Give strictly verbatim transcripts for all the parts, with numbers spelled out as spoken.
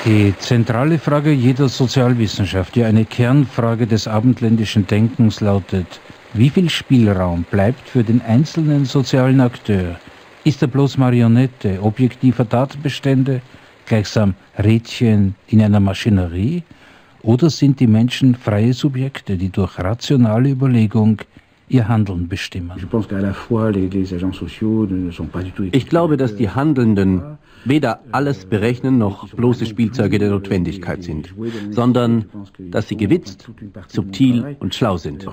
Die zentrale Frage jeder Sozialwissenschaft, ja eine Kernfrage des abendländischen Denkens lautet: Wie viel Spielraum bleibt für den einzelnen sozialen Akteur? Ist er bloß Marionette objektiver Datenbestände, gleichsam Rädchen in einer Maschinerie? Oder sind die Menschen freie Subjekte, die durch rationale Überlegung ihr Handeln bestimmen? Ich glaube, dass die Handelnden weder alles berechnen noch bloße Spielzeuge der Notwendigkeit sind, sondern dass sie gewitzt, subtil und schlau sind.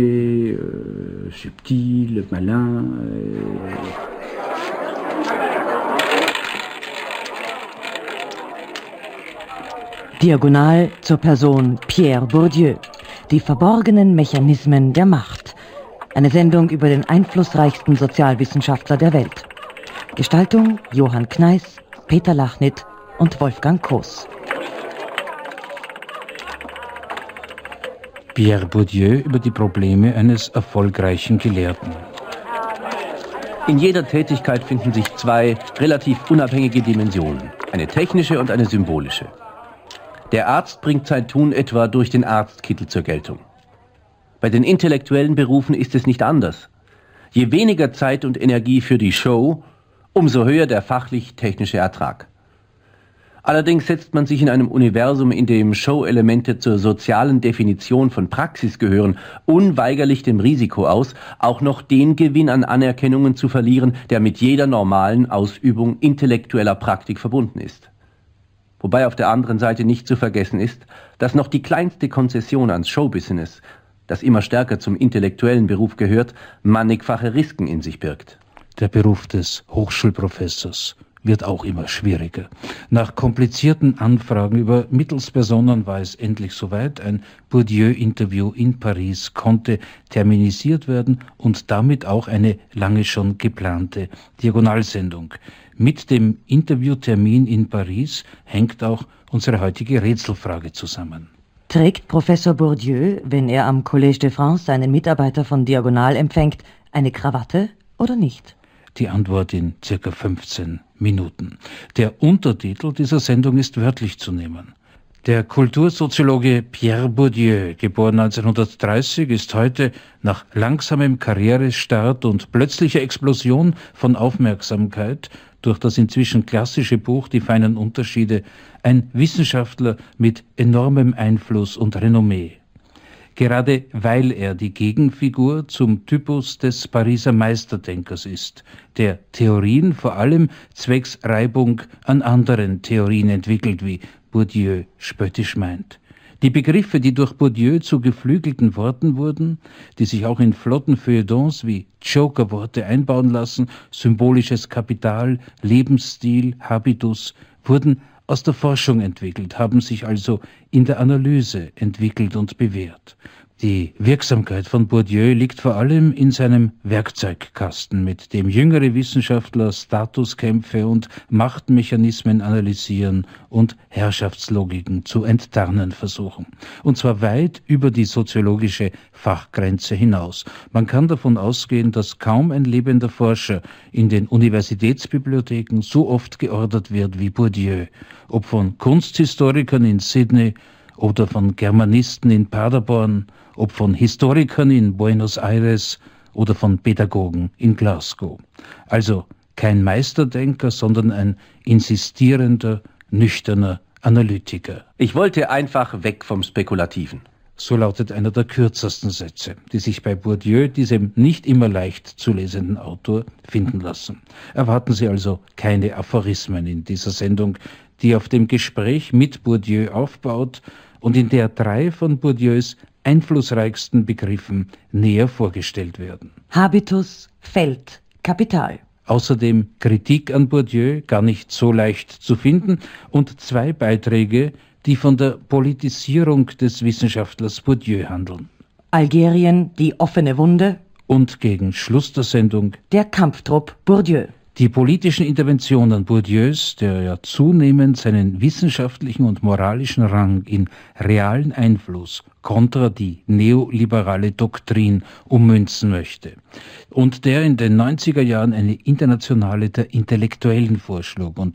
Diagonal zur Person Pierre Bourdieu. Die verborgenen Mechanismen der Macht. Eine Sendung über den einflussreichsten Sozialwissenschaftler der Welt. Gestaltung Johann Kneiss, Peter Lachnit und Wolfgang Koos. Pierre Bourdieu über die Probleme eines erfolgreichen Gelehrten. In jeder Tätigkeit finden sich zwei relativ unabhängige Dimensionen, eine technische und eine symbolische. Der Arzt bringt sein Tun etwa durch den Arztkittel zur Geltung. Bei den intellektuellen Berufen ist es nicht anders. Je weniger Zeit und Energie für die Show, umso höher der fachlich-technische Ertrag. Allerdings setzt man sich in einem Universum, in dem Show-Elemente zur sozialen Definition von Praxis gehören, unweigerlich dem Risiko aus, auch noch den Gewinn an Anerkennungen zu verlieren, der mit jeder normalen Ausübung intellektueller Praktik verbunden ist. Wobei auf der anderen Seite nicht zu vergessen ist, dass noch die kleinste Konzession ans Showbusiness, das immer stärker zum intellektuellen Beruf gehört, mannigfache Risiken in sich birgt. Der Beruf des Hochschulprofessors wird auch immer schwieriger. Nach komplizierten Anfragen über Mittelspersonen war es endlich soweit. Ein Bourdieu-Interview in Paris konnte terminisiert werden und damit auch eine lange schon geplante Diagonalsendung. Mit dem Interviewtermin in Paris hängt auch unsere heutige Rätselfrage zusammen. Trägt Professor Bourdieu, wenn er am Collège de France einen Mitarbeiter von Diagonal empfängt, eine Krawatte oder nicht? Die Antwort in circa fünfzehn Minuten. Der Untertitel dieser Sendung ist wörtlich zu nehmen. Der Kultursoziologe Pierre Bourdieu, geboren neunzehnhundertdreißig, ist heute nach langsamem Karrierestart und plötzlicher Explosion von Aufmerksamkeit durch das inzwischen klassische Buch Die feinen Unterschiede ein Wissenschaftler mit enormem Einfluss und Renommee. Gerade weil er die Gegenfigur zum Typus des Pariser Meisterdenkers ist, der Theorien vor allem zwecks Reibung an anderen Theorien entwickelt, wie Bourdieu spöttisch meint. Die Begriffe, die durch Bourdieu zu geflügelten Worten wurden, die sich auch in flotten Feuilletons wie Joker-Worte einbauen lassen, symbolisches Kapital, Lebensstil, Habitus, wurden aus der Forschung entwickelt, haben sich also in der Analyse entwickelt und bewährt. Die Wirksamkeit von Bourdieu liegt vor allem in seinem Werkzeugkasten, mit dem jüngere Wissenschaftler Statuskämpfe und Machtmechanismen analysieren und Herrschaftslogiken zu enttarnen versuchen. Und zwar weit über die soziologische Fachgrenze hinaus. Man kann davon ausgehen, dass kaum ein lebender Forscher in den Universitätsbibliotheken so oft geordert wird wie Bourdieu, ob von Kunsthistorikern in Sydney oder von Germanisten in Paderborn, ob von Historikern in Buenos Aires oder von Pädagogen in Glasgow. Also kein Meisterdenker, sondern ein insistierender, nüchterner Analytiker. Ich wollte einfach weg vom Spekulativen. So lautet einer der kürzesten Sätze, die sich bei Bourdieu, diesem nicht immer leicht zu lesenden Autor, finden lassen. Erwarten Sie also keine Aphorismen in dieser Sendung, die auf dem Gespräch mit Bourdieu aufbaut und in der drei von Bourdieus einflussreichsten Begriffen näher vorgestellt werden. Habitus, Feld, Kapital. Außerdem Kritik an Bourdieu, gar nicht so leicht zu finden, und zwei Beiträge, die von der Politisierung des Wissenschaftlers Bourdieu handeln. Algerien, die offene Wunde. Und gegen Schluss der Sendung der Kampftrupp Bourdieu. Die politischen Interventionen Bourdieus, der ja zunehmend seinen wissenschaftlichen und moralischen Rang in realen Einfluss kontra die neoliberale Doktrin ummünzen möchte und der in den neunziger Jahren eine Internationale der Intellektuellen vorschlug und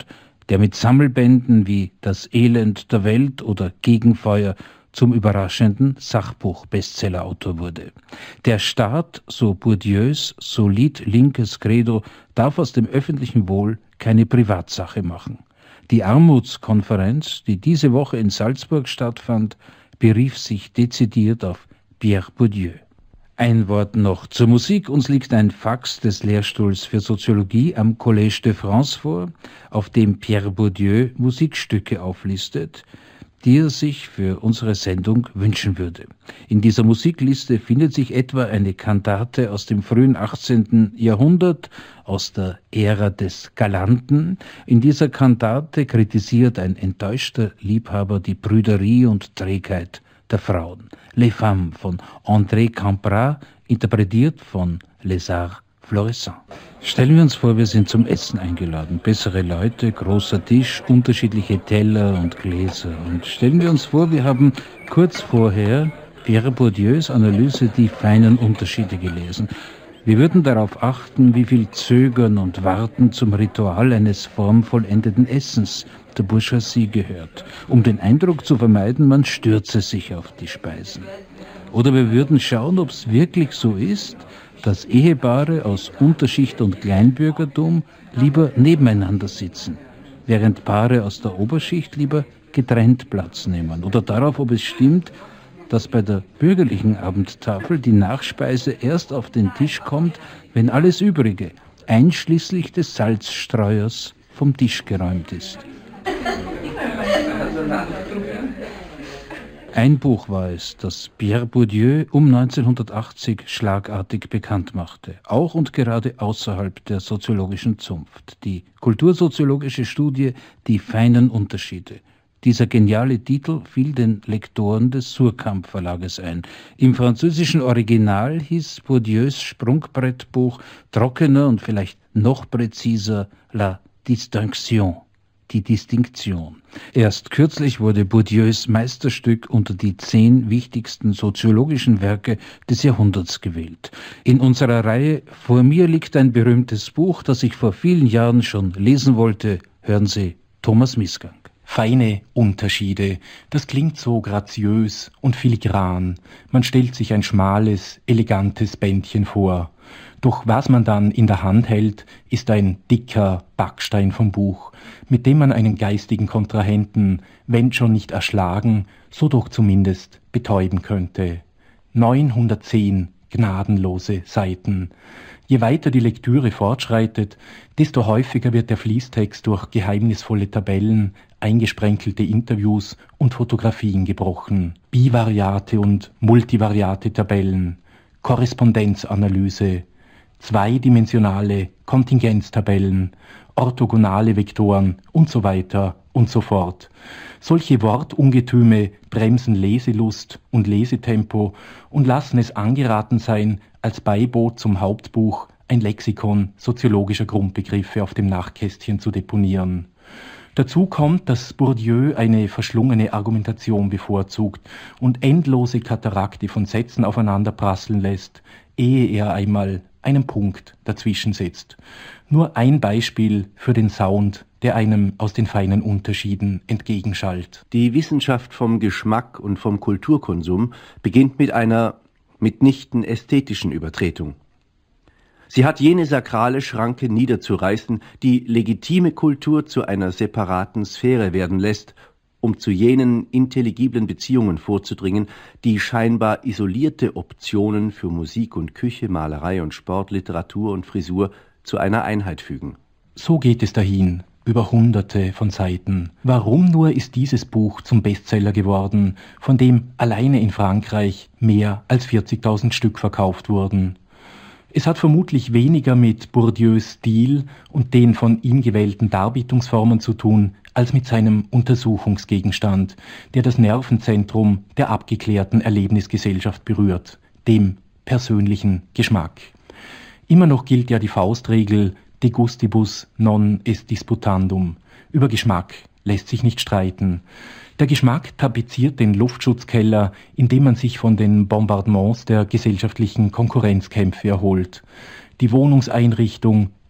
der mit Sammelbänden wie Das Elend der Welt oder Gegenfeuer zum überraschenden Sachbuch-Bestsellerautor wurde. Der Staat, so Bourdieus solid linkes Credo, darf aus dem öffentlichen Wohl keine Privatsache machen. Die Armutskonferenz, die diese Woche in Salzburg stattfand, berief sich dezidiert auf Pierre Bourdieu. Ein Wort noch zur Musik. Uns liegt ein Fax des Lehrstuhls für Soziologie am Collège de France vor, auf dem Pierre Bourdieu Musikstücke auflistet, die er sich für unsere Sendung wünschen würde. In dieser Musikliste findet sich etwa eine Kantate aus dem frühen achtzehnten Jahrhundert, aus der Ära des Galanten. In dieser Kantate kritisiert ein enttäuschter Liebhaber die Prüderie und Trägheit der Frauen. Les Femmes von André Camprat, interpretiert von Les Arts Florissants. Stellen wir uns vor, wir sind zum Essen eingeladen. Bessere Leute, großer Tisch, unterschiedliche Teller und Gläser. Und stellen wir uns vor, wir haben kurz vorher Pierre Bourdieus Analyse Die feinen Unterschiede gelesen. Wir würden darauf achten, wie viel Zögern und Warten zum Ritual eines formvollendeten Essens der Bourgeoisie gehört, um den Eindruck zu vermeiden, man stürze sich auf die Speisen. Oder wir würden schauen, ob es wirklich so ist, dass Ehepaare aus Unterschicht und Kleinbürgertum lieber nebeneinander sitzen, während Paare aus der Oberschicht lieber getrennt Platz nehmen. Oder darauf, ob es stimmt, dass bei der bürgerlichen Abendtafel die Nachspeise erst auf den Tisch kommt, wenn alles Übrige, einschließlich des Salzstreuers, vom Tisch geräumt ist. Ein Buch war es, das Pierre Bourdieu um neunzehnhundertachtzig schlagartig bekannt machte, auch und gerade außerhalb der soziologischen Zunft. Die kultursoziologische Studie Die feinen Unterschiede. Dieser geniale Titel fiel den Lektoren des Suhrkamp Verlages ein. Im französischen Original hieß Bourdieus Sprungbrettbuch trockener und vielleicht noch präziser La Distinction. Die Distinktion. Erst kürzlich wurde Bourdieus Meisterstück unter die zehn wichtigsten soziologischen Werke des Jahrhunderts gewählt. In unserer Reihe Vor mir liegt ein berühmtes Buch, das ich vor vielen Jahren schon lesen wollte. Hören Sie Thomas Mißgang. Feine Unterschiede, das klingt so graziös und filigran. Man stellt sich ein schmales, elegantes Bändchen vor. Doch was man dann in der Hand hält, ist ein dicker Backstein vom Buch, mit dem man einen geistigen Kontrahenten, wenn schon nicht erschlagen, so doch zumindest betäuben könnte. neunhundertzehn gnadenlose Seiten. Je weiter die Lektüre fortschreitet, desto häufiger wird der Fließtext durch geheimnisvolle Tabellen, eingesprenkelte Interviews und Fotografien gebrochen. Bivariate und multivariate Tabellen, Korrespondenzanalyse, zweidimensionale Kontingenztabellen, orthogonale Vektoren und so weiter und so fort. Solche Wortungetüme bremsen Leselust und Lesetempo und lassen es angeraten sein, als Beiboot zum Hauptbuch ein Lexikon soziologischer Grundbegriffe auf dem Nachkästchen zu deponieren. Dazu kommt, dass Bourdieu eine verschlungene Argumentation bevorzugt und endlose Katarakte von Sätzen aufeinanderprasseln lässt, ehe er einmal einen Punkt dazwischen setzt. Nur ein Beispiel für den Sound, der einem aus den feinen Unterschieden entgegenschallt. Die Wissenschaft vom Geschmack und vom Kulturkonsum beginnt mit einer mitnichten ästhetischen Übertretung. Sie hat jene sakrale Schranke niederzureißen, die legitime Kultur zu einer separaten Sphäre werden lässt, um zu jenen intelligiblen Beziehungen vorzudringen, die scheinbar isolierte Optionen für Musik und Küche, Malerei und Sport, Literatur und Frisur zu einer Einheit fügen. So geht es dahin, über hunderte von Seiten. Warum nur ist dieses Buch zum Bestseller geworden, von dem alleine in Frankreich mehr als vierzigtausend Stück verkauft wurden? Es hat vermutlich weniger mit Bourdieus Stil und den von ihm gewählten Darbietungsformen zu tun, als mit seinem Untersuchungsgegenstand, der das Nervenzentrum der abgeklärten Erlebnisgesellschaft berührt, dem persönlichen Geschmack. Immer noch gilt ja die Faustregel de gustibus non est disputandum. Über Geschmack lässt sich nicht streiten. Der Geschmack tapeziert den Luftschutzkeller, in dem man sich von den Bombardements der gesellschaftlichen Konkurrenzkämpfe erholt. Die Wohnungseinrichtung,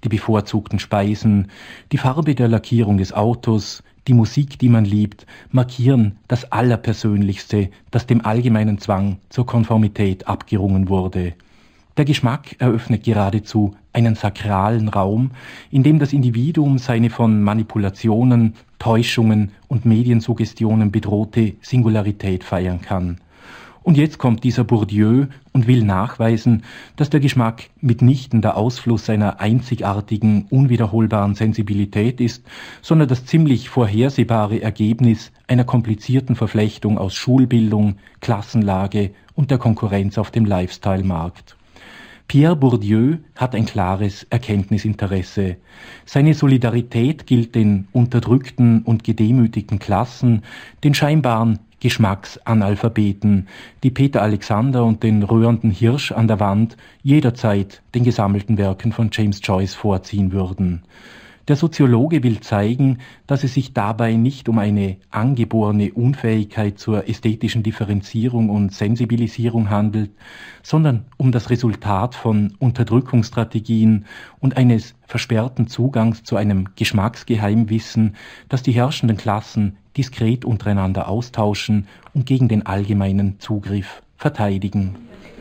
die bevorzugten Speisen, die Farbe der Lackierung des Autos, die Musik, die man liebt, markieren das Allerpersönlichste, das dem allgemeinen Zwang zur Konformität abgerungen wurde. Der Geschmack eröffnet geradezu einen sakralen Raum, in dem das Individuum seine von Manipulationen, Täuschungen und Mediensuggestionen bedrohte Singularität feiern kann. Und jetzt kommt dieser Bourdieu und will nachweisen, dass der Geschmack mitnichten der Ausfluss seiner einzigartigen, unwiederholbaren Sensibilität ist, sondern das ziemlich vorhersehbare Ergebnis einer komplizierten Verflechtung aus Schulbildung, Klassenlage und der Konkurrenz auf dem Lifestyle-Markt. Pierre Bourdieu hat ein klares Erkenntnisinteresse. Seine Solidarität gilt den unterdrückten und gedemütigten Klassen, den scheinbaren Geschmacksanalphabeten, die Peter Alexander und den rührenden Hirsch an der Wand jederzeit den gesammelten Werken von James Joyce vorziehen würden. Der Soziologe will zeigen, dass es sich dabei nicht um eine angeborene Unfähigkeit zur ästhetischen Differenzierung und Sensibilisierung handelt, sondern um das Resultat von Unterdrückungsstrategien und eines versperrten Zugangs zu einem Geschmacksgeheimwissen, das die herrschenden Klassen diskret untereinander austauschen und gegen den allgemeinen Zugriff verteidigen.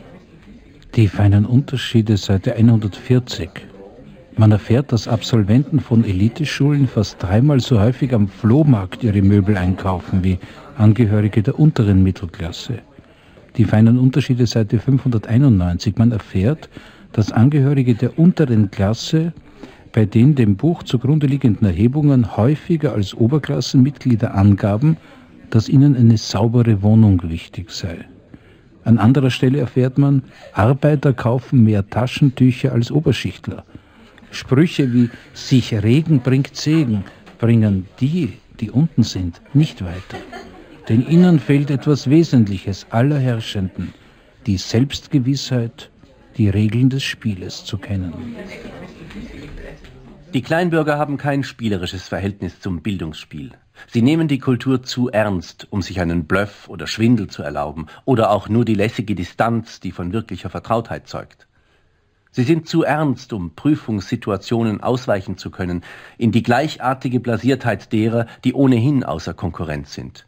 Die feinen Unterschiede, Seite hundertvierzig. Man erfährt, dass Absolventen von Eliteschulen fast dreimal so häufig am Flohmarkt ihre Möbel einkaufen wie Angehörige der unteren Mittelklasse. Die feinen Unterschiede, Seite fünfhunderteinundneunzig. Man erfährt, dass Angehörige der unteren Klasse bei den dem Buch zugrunde liegenden Erhebungen häufiger als Oberklassenmitglieder angaben, dass ihnen eine saubere Wohnung wichtig sei. An anderer Stelle erfährt man, Arbeiter kaufen mehr Taschentücher als Oberschichtler. Sprüche wie sich Regen bringt Segen bringen die, die unten sind, nicht weiter. Denn ihnen fehlt etwas Wesentliches aller Herrschenden, die Selbstgewissheit, die Regeln des Spieles zu kennen. Die Kleinbürger haben kein spielerisches Verhältnis zum Bildungsspiel. Sie nehmen die Kultur zu ernst, um sich einen Bluff oder Schwindel zu erlauben oder auch nur die lässige Distanz, die von wirklicher Vertrautheit zeugt. Sie sind zu ernst, um Prüfungssituationen ausweichen zu können, in die gleichartige Blasiertheit derer, die ohnehin außer Konkurrenz sind.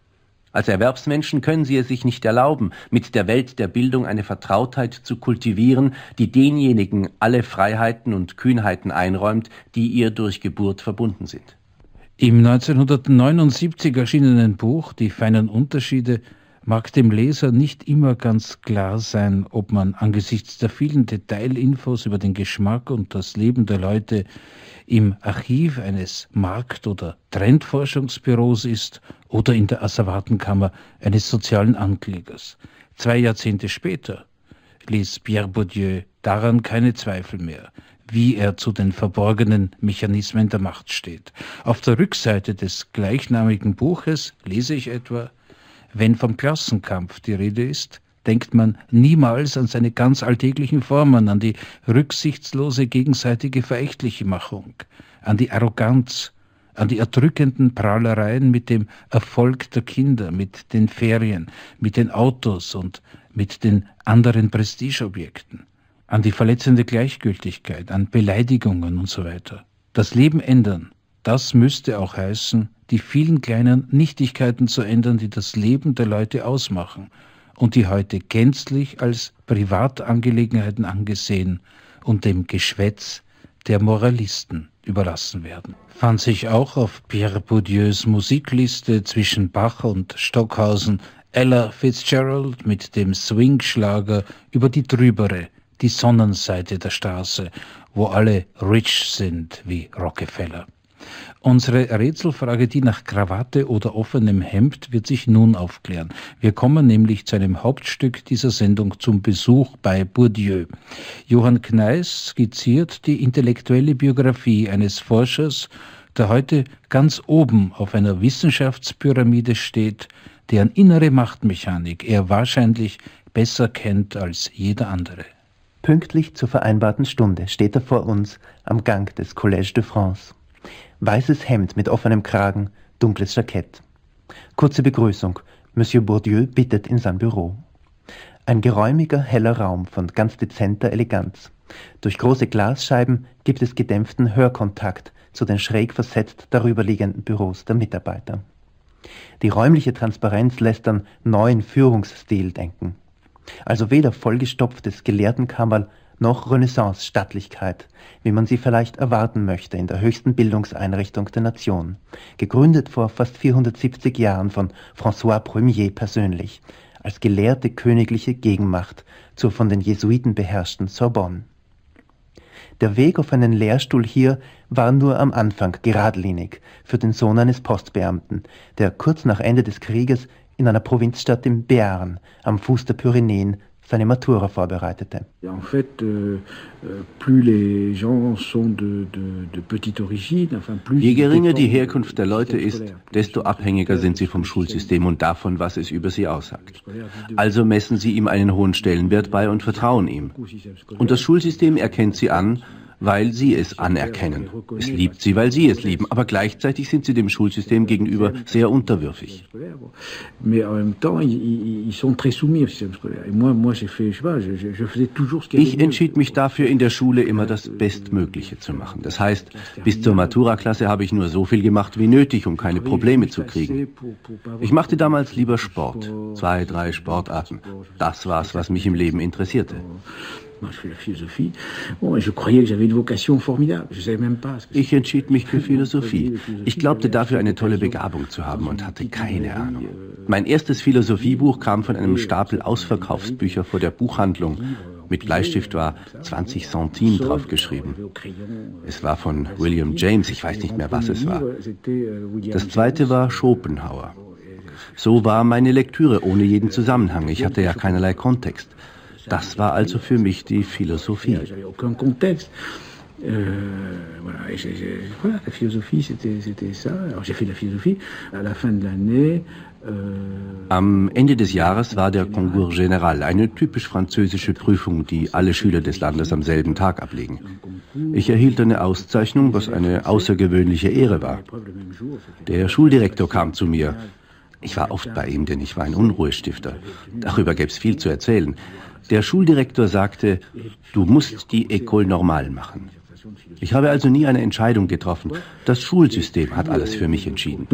Als Erwerbsmenschen können sie es sich nicht erlauben, mit der Welt der Bildung eine Vertrautheit zu kultivieren, die denjenigen alle Freiheiten und Kühnheiten einräumt, die ihr durch Geburt verbunden sind. Im neunzehnhundertneunundsiebzig erschienenen Buch »Die feinen Unterschiede« mag dem Leser nicht immer ganz klar sein, ob man angesichts der vielen Detailinfos über den Geschmack und das Leben der Leute im Archiv eines Markt- oder Trendforschungsbüros ist oder in der Asservatenkammer eines sozialen Anklägers. Zwei Jahrzehnte später ließ Pierre Bourdieu daran keine Zweifel mehr, wie er zu den verborgenen Mechanismen der Macht steht. Auf der Rückseite des gleichnamigen Buches lese ich etwa: Wenn vom Klassenkampf die Rede ist, denkt man niemals an seine ganz alltäglichen Formen, an die rücksichtslose gegenseitige Verächtlichmachung, an die Arroganz, an die erdrückenden Prahlereien mit dem Erfolg der Kinder, mit den Ferien, mit den Autos und mit den anderen Prestigeobjekten, an die verletzende Gleichgültigkeit, an Beleidigungen und so weiter. Das Leben ändern, das müsste auch heißen, die vielen kleinen Nichtigkeiten zu ändern, die das Leben der Leute ausmachen und die heute gänzlich als Privatangelegenheiten angesehen und dem Geschwätz der Moralisten überlassen werden. Fand sich auch auf Pierre Bourdieus Musikliste zwischen Bach und Stockhausen Ella Fitzgerald mit dem Swing-Schlager über die trübere, die Sonnenseite der Straße, wo alle rich sind wie Rockefeller. Unsere Rätselfrage, die nach Krawatte oder offenem Hemd, wird sich nun aufklären. Wir kommen nämlich zu einem Hauptstück dieser Sendung, zum Besuch bei Bourdieu. Johann Kneis skizziert die intellektuelle Biografie eines Forschers, der heute ganz oben auf einer Wissenschaftspyramide steht, deren innere Machtmechanik er wahrscheinlich besser kennt als jeder andere. Pünktlich zur vereinbarten Stunde steht er vor uns am Gang des Collège de France. Weißes Hemd mit offenem Kragen, dunkles Jackett. Kurze Begrüßung. Monsieur Bourdieu bittet in sein Büro. Ein geräumiger, heller Raum von ganz dezenter Eleganz. Durch große Glasscheiben gibt es gedämpften Hörkontakt zu den schräg versetzt darüberliegenden Büros der Mitarbeiter. Die räumliche Transparenz lässt an neuen Führungsstil denken. Also weder vollgestopftes Gelehrtenkammerl noch Renaissance-Stattlichkeit, wie man sie vielleicht erwarten möchte in der höchsten Bildungseinrichtung der Nation, gegründet vor fast vierhundertsiebzig Jahren von François Premier persönlich, als gelehrte königliche Gegenmacht zur von den Jesuiten beherrschten Sorbonne. Der Weg auf einen Lehrstuhl hier war nur am Anfang geradlinig für den Sohn eines Postbeamten, der kurz nach Ende des Krieges in einer Provinzstadt im Béarn am Fuß der Pyrenäen seine Matura vorbereitete. Je geringer die Herkunft der Leute ist, desto abhängiger sind sie vom Schulsystem und davon, was es über sie aussagt. Also messen sie ihm einen hohen Stellenwert bei und vertrauen ihm. Und das Schulsystem erkennt sie an, weil sie es anerkennen. Es liebt sie, weil sie es lieben, aber gleichzeitig sind sie dem Schulsystem gegenüber sehr unterwürfig. Ich entschied mich dafür, in der Schule immer das Bestmögliche zu machen. Das heißt, bis zur Maturaklasse habe ich nur so viel gemacht wie nötig, um keine Probleme zu kriegen. Ich machte damals lieber Sport, zwei, drei Sportarten. Das war's, was mich im Leben interessierte. Ich entschied mich für Philosophie. Ich glaubte dafür eine tolle Begabung zu haben und hatte keine Ahnung. Mein erstes Philosophiebuch kam von einem Stapel Ausverkaufsbücher vor der Buchhandlung. Mit Bleistift war zwanzig Centime draufgeschrieben. Es war von William James, ich weiß nicht mehr, was es war. Das zweite war Schopenhauer. So war meine Lektüre ohne jeden Zusammenhang. Ich hatte ja keinerlei Kontext. Das war also für mich die Philosophie. Am Ende des Jahres war der Concours Général, eine typisch französische Prüfung, die alle Schüler des Landes am selben Tag ablegen. Ich erhielt eine Auszeichnung, was eine außergewöhnliche Ehre war. Der Schuldirektor kam zu mir. Ich war oft bei ihm, denn ich war ein Unruhestifter. Darüber gäbe es viel zu erzählen. Der Schuldirektor sagte, du musst die École Normale machen. Ich habe also nie eine Entscheidung getroffen. Das Schulsystem hat alles für mich entschieden.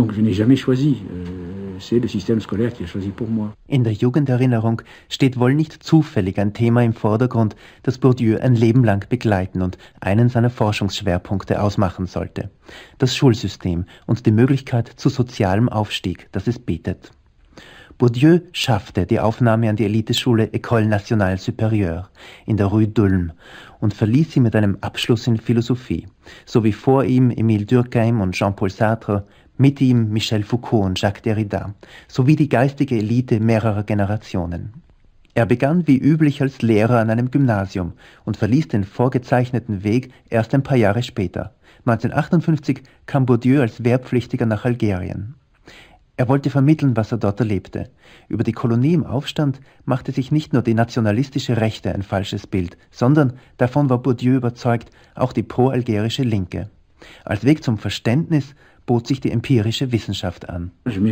In der Jugenderinnerung steht wohl nicht zufällig ein Thema im Vordergrund, das Bourdieu ein Leben lang begleiten und einen seiner Forschungsschwerpunkte ausmachen sollte. Das Schulsystem und die Möglichkeit zu sozialem Aufstieg, das es bietet. Bourdieu schaffte die Aufnahme an die Eliteschule École Nationale Supérieure in der Rue d'Ulm und verließ sie mit einem Abschluss in Philosophie, so wie vor ihm Émile Durkheim und Jean-Paul Sartre, mit ihm Michel Foucault und Jacques Derrida, sowie die geistige Elite mehrerer Generationen. Er begann wie üblich als Lehrer an einem Gymnasium und verließ den vorgezeichneten Weg erst ein paar Jahre später. neunzehnhundertachtundfünfzig kam Bourdieu als Wehrpflichtiger nach Algerien. Er wollte vermitteln, was er dort erlebte. Über die Kolonie im Aufstand machte sich nicht nur die nationalistische Rechte ein falsches Bild, sondern, davon war Bourdieu überzeugt, auch die pro-algerische Linke. Als Weg zum Verständnis bot sich die empirische Wissenschaft an. An der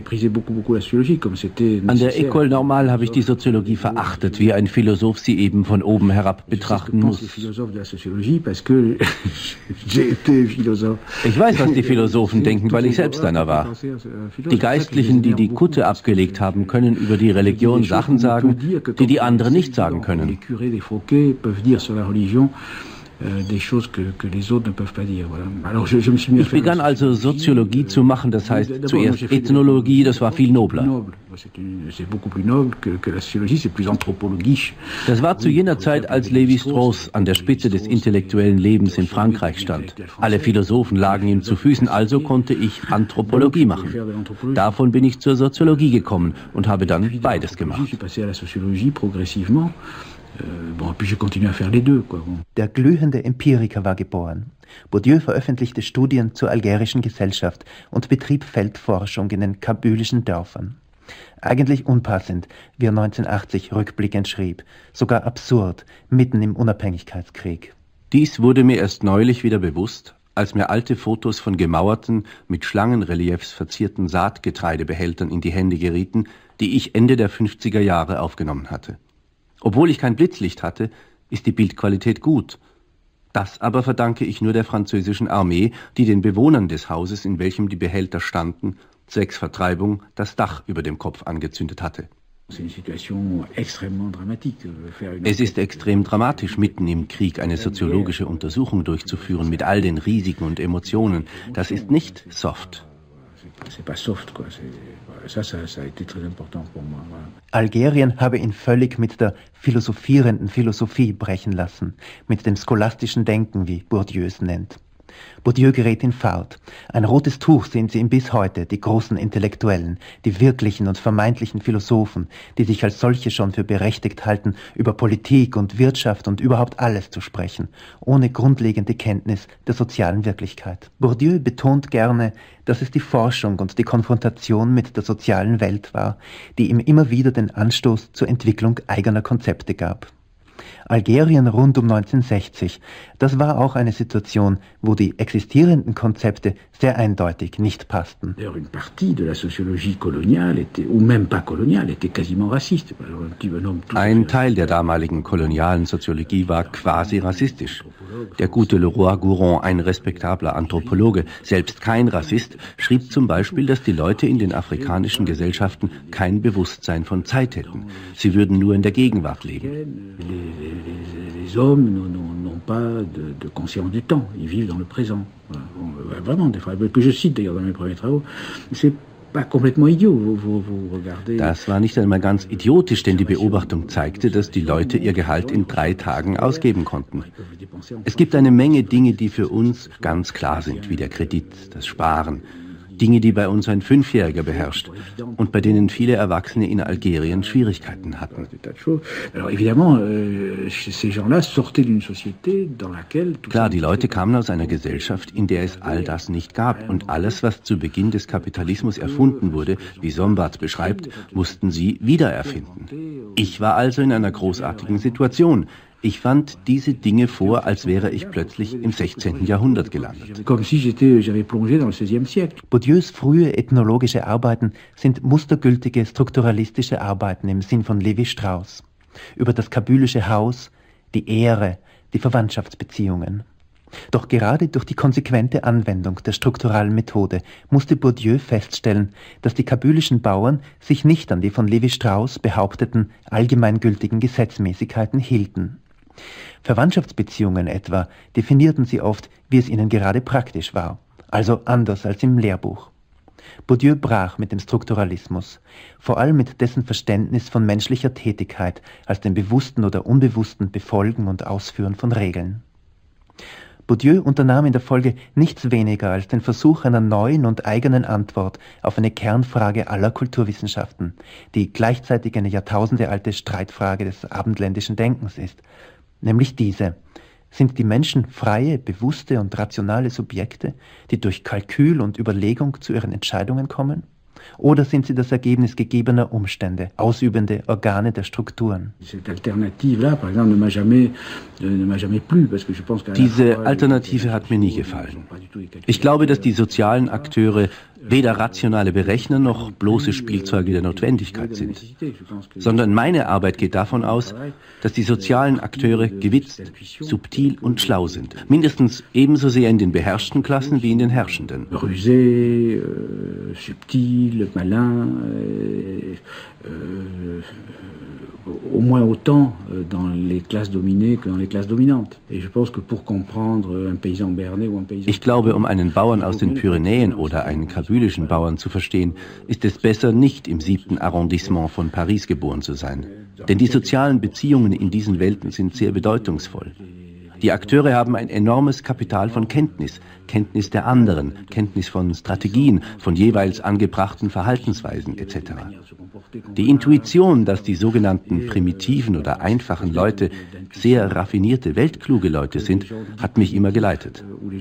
École Normale habe ich die Soziologie verachtet, wie ein Philosoph sie eben von oben herab betrachten muss. Ich weiß, was die Philosophen denken, weil ich selbst einer war. Die Geistlichen, die die Kutte abgelegt haben, können über die Religion Sachen sagen, die die anderen nicht sagen können. Ich begann also Soziologie zu machen, das heißt zuerst Ethnologie, das war viel nobler. Das war zu jener Zeit, als Lévi-Strauss an der Spitze des intellektuellen Lebens in Frankreich stand. Alle Philosophen lagen ihm zu Füßen, also konnte ich Anthropologie machen. Davon bin ich zur Soziologie gekommen und habe dann beides gemacht. Der glühende Empiriker war geboren. Bourdieu veröffentlichte Studien zur algerischen Gesellschaft und betrieb Feldforschung in den kabylischen Dörfern. Eigentlich unpassend, wie er neunzehnhundertachtzig rückblickend schrieb, sogar absurd, mitten im Unabhängigkeitskrieg. Dies wurde mir erst neulich wieder bewusst, als mir alte Fotos von gemauerten, mit Schlangenreliefs verzierten Saatgetreidebehältern in die Hände gerieten, die ich Ende der fünfziger Jahre aufgenommen hatte. Obwohl ich kein Blitzlicht hatte, ist die Bildqualität gut. Das aber verdanke ich nur der französischen Armee, die den Bewohnern des Hauses, in welchem die Behälter standen, zwecks Vertreibung das Dach über dem Kopf angezündet hatte. Es ist extrem dramatisch, mitten im Krieg eine soziologische Untersuchung durchzuführen mit all den Risiken und Emotionen. Das ist nicht soft. Algerien habe ihn völlig mit der philosophierenden Philosophie brechen lassen, mit dem scholastischen Denken, wie Bourdieu es nennt. Bourdieu gerät in Fahrt. Ein rotes Tuch sehen Sie ihm bis heute, die großen Intellektuellen, die wirklichen und vermeintlichen Philosophen, die sich als solche schon für berechtigt halten, über Politik und Wirtschaft und überhaupt alles zu sprechen, ohne grundlegende Kenntnis der sozialen Wirklichkeit. Bourdieu betont gerne, dass es die Forschung und die Konfrontation mit der sozialen Welt war, die ihm immer wieder den Anstoß zur Entwicklung eigener Konzepte gab. Algerien rund um neunzehnhundertsechzig, das war auch eine Situation, wo die existierenden Konzepte sehr eindeutig nicht passten. Ein Teil der damaligen kolonialen Soziologie war quasi rassistisch. Der gute Leroy-Gourhan, ein respektabler Anthropologe, selbst kein Rassist, schrieb zum Beispiel, dass die Leute in den afrikanischen Gesellschaften kein Bewusstsein von Zeit hätten. Sie würden nur in der Gegenwart leben. Les hommes n'ont pas de, de conscience du temps, ils vivent dans le présent. Voilà. Vraiment, des Freiburg, que je cite d'ailleurs dans mes premiers travaux, c'est pas complètement idiot. Vous, vous, vous regardez. Das war nicht einmal ganz idiotisch, denn die Beobachtung zeigte, dass die Leute ihr Gehalt in drei Tagen ausgeben konnten. Es gibt eine Menge Dinge, die für uns ganz klar sind, wie der Kredit, das Sparen. Dinge, die bei uns ein Fünfjähriger beherrscht und bei denen viele Erwachsene in Algerien Schwierigkeiten hatten. Klar, die Leute kamen aus einer Gesellschaft, in der es all das nicht gab und alles, was zu Beginn des Kapitalismus erfunden wurde, wie Sombart beschreibt, mussten sie wiedererfinden. Ich war also in einer großartigen Situation. Ich fand diese Dinge vor, als wäre ich plötzlich im sechzehnten Jahrhundert gelandet. Bourdieus frühe ethnologische Arbeiten sind mustergültige strukturalistische Arbeiten im Sinn von Levi Strauss. Über das kabylische Haus, die Ehre, die Verwandtschaftsbeziehungen. Doch gerade durch die konsequente Anwendung der strukturalen Methode musste Bourdieu feststellen, dass die kabylischen Bauern sich nicht an die von Levi Strauss behaupteten allgemeingültigen Gesetzmäßigkeiten hielten. Verwandtschaftsbeziehungen etwa definierten sie oft, wie es ihnen gerade praktisch war, also anders als im Lehrbuch. Bourdieu brach mit dem Strukturalismus, vor allem mit dessen Verständnis von menschlicher Tätigkeit als dem bewussten oder unbewussten Befolgen und Ausführen von Regeln. Bourdieu unternahm in der Folge nichts weniger als den Versuch einer neuen und eigenen Antwort auf eine Kernfrage aller Kulturwissenschaften, die gleichzeitig eine jahrtausendealte Streitfrage des abendländischen Denkens ist, nämlich diese: Sind die Menschen freie, bewusste und rationale Subjekte, die durch Kalkül und Überlegung zu ihren Entscheidungen kommen? Oder sind sie das Ergebnis gegebener Umstände, ausübende Organe der Strukturen? Diese Alternative hat mir nie gefallen. Ich glaube, dass die sozialen Akteure weder rationale Berechner noch bloße Spielzeuge der Notwendigkeit sind, sondern meine Arbeit geht davon aus, dass die sozialen Akteure gewitzt, subtil und schlau sind, mindestens ebenso sehr in den beherrschten Klassen wie in den herrschenden. Rusé, euh, subtil, malin, euh, euh, au moins autant dans les classes dominées que dans les classes dominantes. Et je pense que pour comprendre un paysan béarnais ou un paysan... Ich glaube, um einen Bauern aus den Pyrenäen oder einen kabylischen Bauern zu verstehen, ist es besser, nicht im siebten Arrondissement von Paris geboren zu sein. Denn die sozialen Beziehungen in diesen Welten sind sehr bedeutungsvoll. Die Akteure haben ein enormes Kapital von Kenntnis, Kenntnis der anderen, Kenntnis von Strategien, von jeweils angebrachten Verhaltensweisen et cetera. Die Intuition, dass die sogenannten primitiven oder einfachen Leute sehr raffinierte, weltkluge Leute sind, hat mich immer geleitet.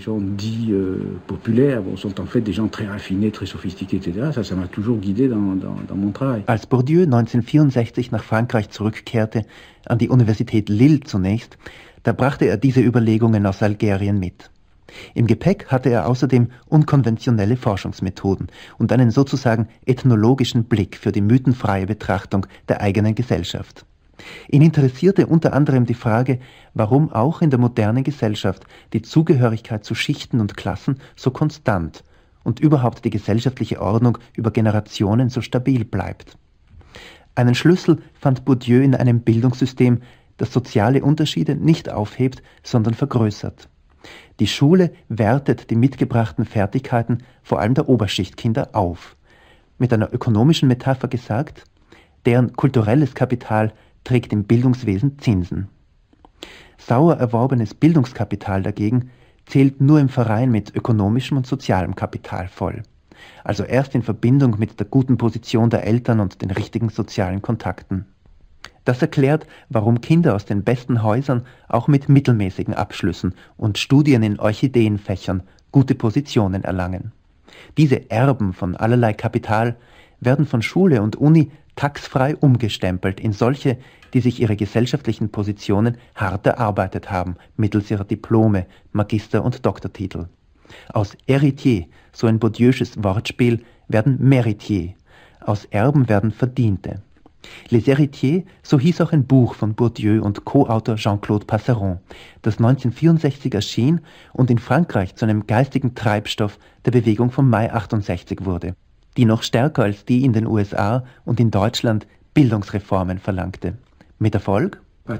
Als Bourdieu neunzehnhundertvierundsechzig nach Frankreich zurückkehrte, an die Universität Lille zunächst, da brachte er diese Überlegungen aus Algerien mit. Im Gepäck hatte er außerdem unkonventionelle Forschungsmethoden und einen sozusagen ethnologischen Blick für die mythenfreie Betrachtung der eigenen Gesellschaft. Ihn interessierte unter anderem die Frage, warum auch in der modernen Gesellschaft die Zugehörigkeit zu Schichten und Klassen so konstant und überhaupt die gesellschaftliche Ordnung über Generationen so stabil bleibt. Einen Schlüssel fand Bourdieu in einem Bildungssystem, das soziale Unterschiede nicht aufhebt, sondern vergrößert. Die Schule wertet die mitgebrachten Fertigkeiten vor allem der Oberschichtkinder auf. Mit einer ökonomischen Metapher gesagt, deren kulturelles Kapital trägt im Bildungswesen Zinsen. Sauer erworbenes Bildungskapital dagegen zählt nur im Verein mit ökonomischem und sozialem Kapital voll. Also erst in Verbindung mit der guten Position der Eltern und den richtigen sozialen Kontakten. Das erklärt, warum Kinder aus den besten Häusern auch mit mittelmäßigen Abschlüssen und Studien in Orchideenfächern gute Positionen erlangen. Diese Erben von allerlei Kapital werden von Schule und Uni taxfrei umgestempelt in solche, die sich ihre gesellschaftlichen Positionen hart erarbeitet haben, mittels ihrer Diplome, Magister- und Doktortitel. Aus Héritier, so ein bourdieu'sches Wortspiel, werden Méritier, aus Erben werden Verdiente. Les Héritiers, so hieß auch ein Buch von Bourdieu und Co-Autor Jean-Claude Passeron, das neunzehnhundertvierundsechzig erschien und in Frankreich zu einem geistigen Treibstoff der Bewegung vom Mai achtundsechzig wurde, die noch stärker als die in den U S A und in Deutschland Bildungsreformen verlangte. Mit Erfolg?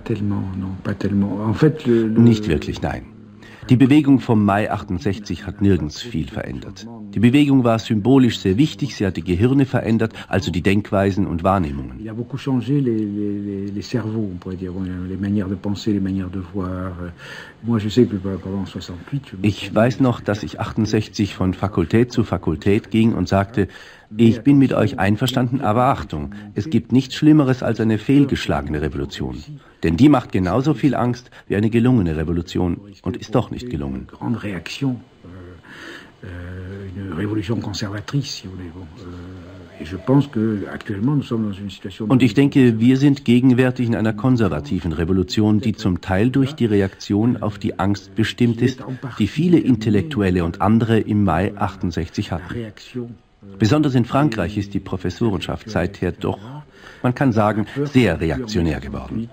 Nicht wirklich, nein. Die Bewegung vom Mai achtundsechzig hat nirgends viel verändert. Die Bewegung war symbolisch sehr wichtig, sie hat die Gehirne verändert, also die Denkweisen und Wahrnehmungen. Ich weiß noch, dass ich achtundsechzig von Fakultät zu Fakultät ging und sagte, ich bin mit euch einverstanden, aber Achtung, es gibt nichts Schlimmeres als eine fehlgeschlagene Revolution. Denn die macht genauso viel Angst wie eine gelungene Revolution und ist doch nicht gelungen. Und ich denke, wir sind gegenwärtig in einer konservativen Revolution, die zum Teil durch die Reaktion auf die Angst bestimmt ist, die viele Intellektuelle und andere im Mai achtundsechzig hatten. Besonders in Frankreich ist die Professorenschaft seither doch, man kann sagen, sehr reaktionär geworden.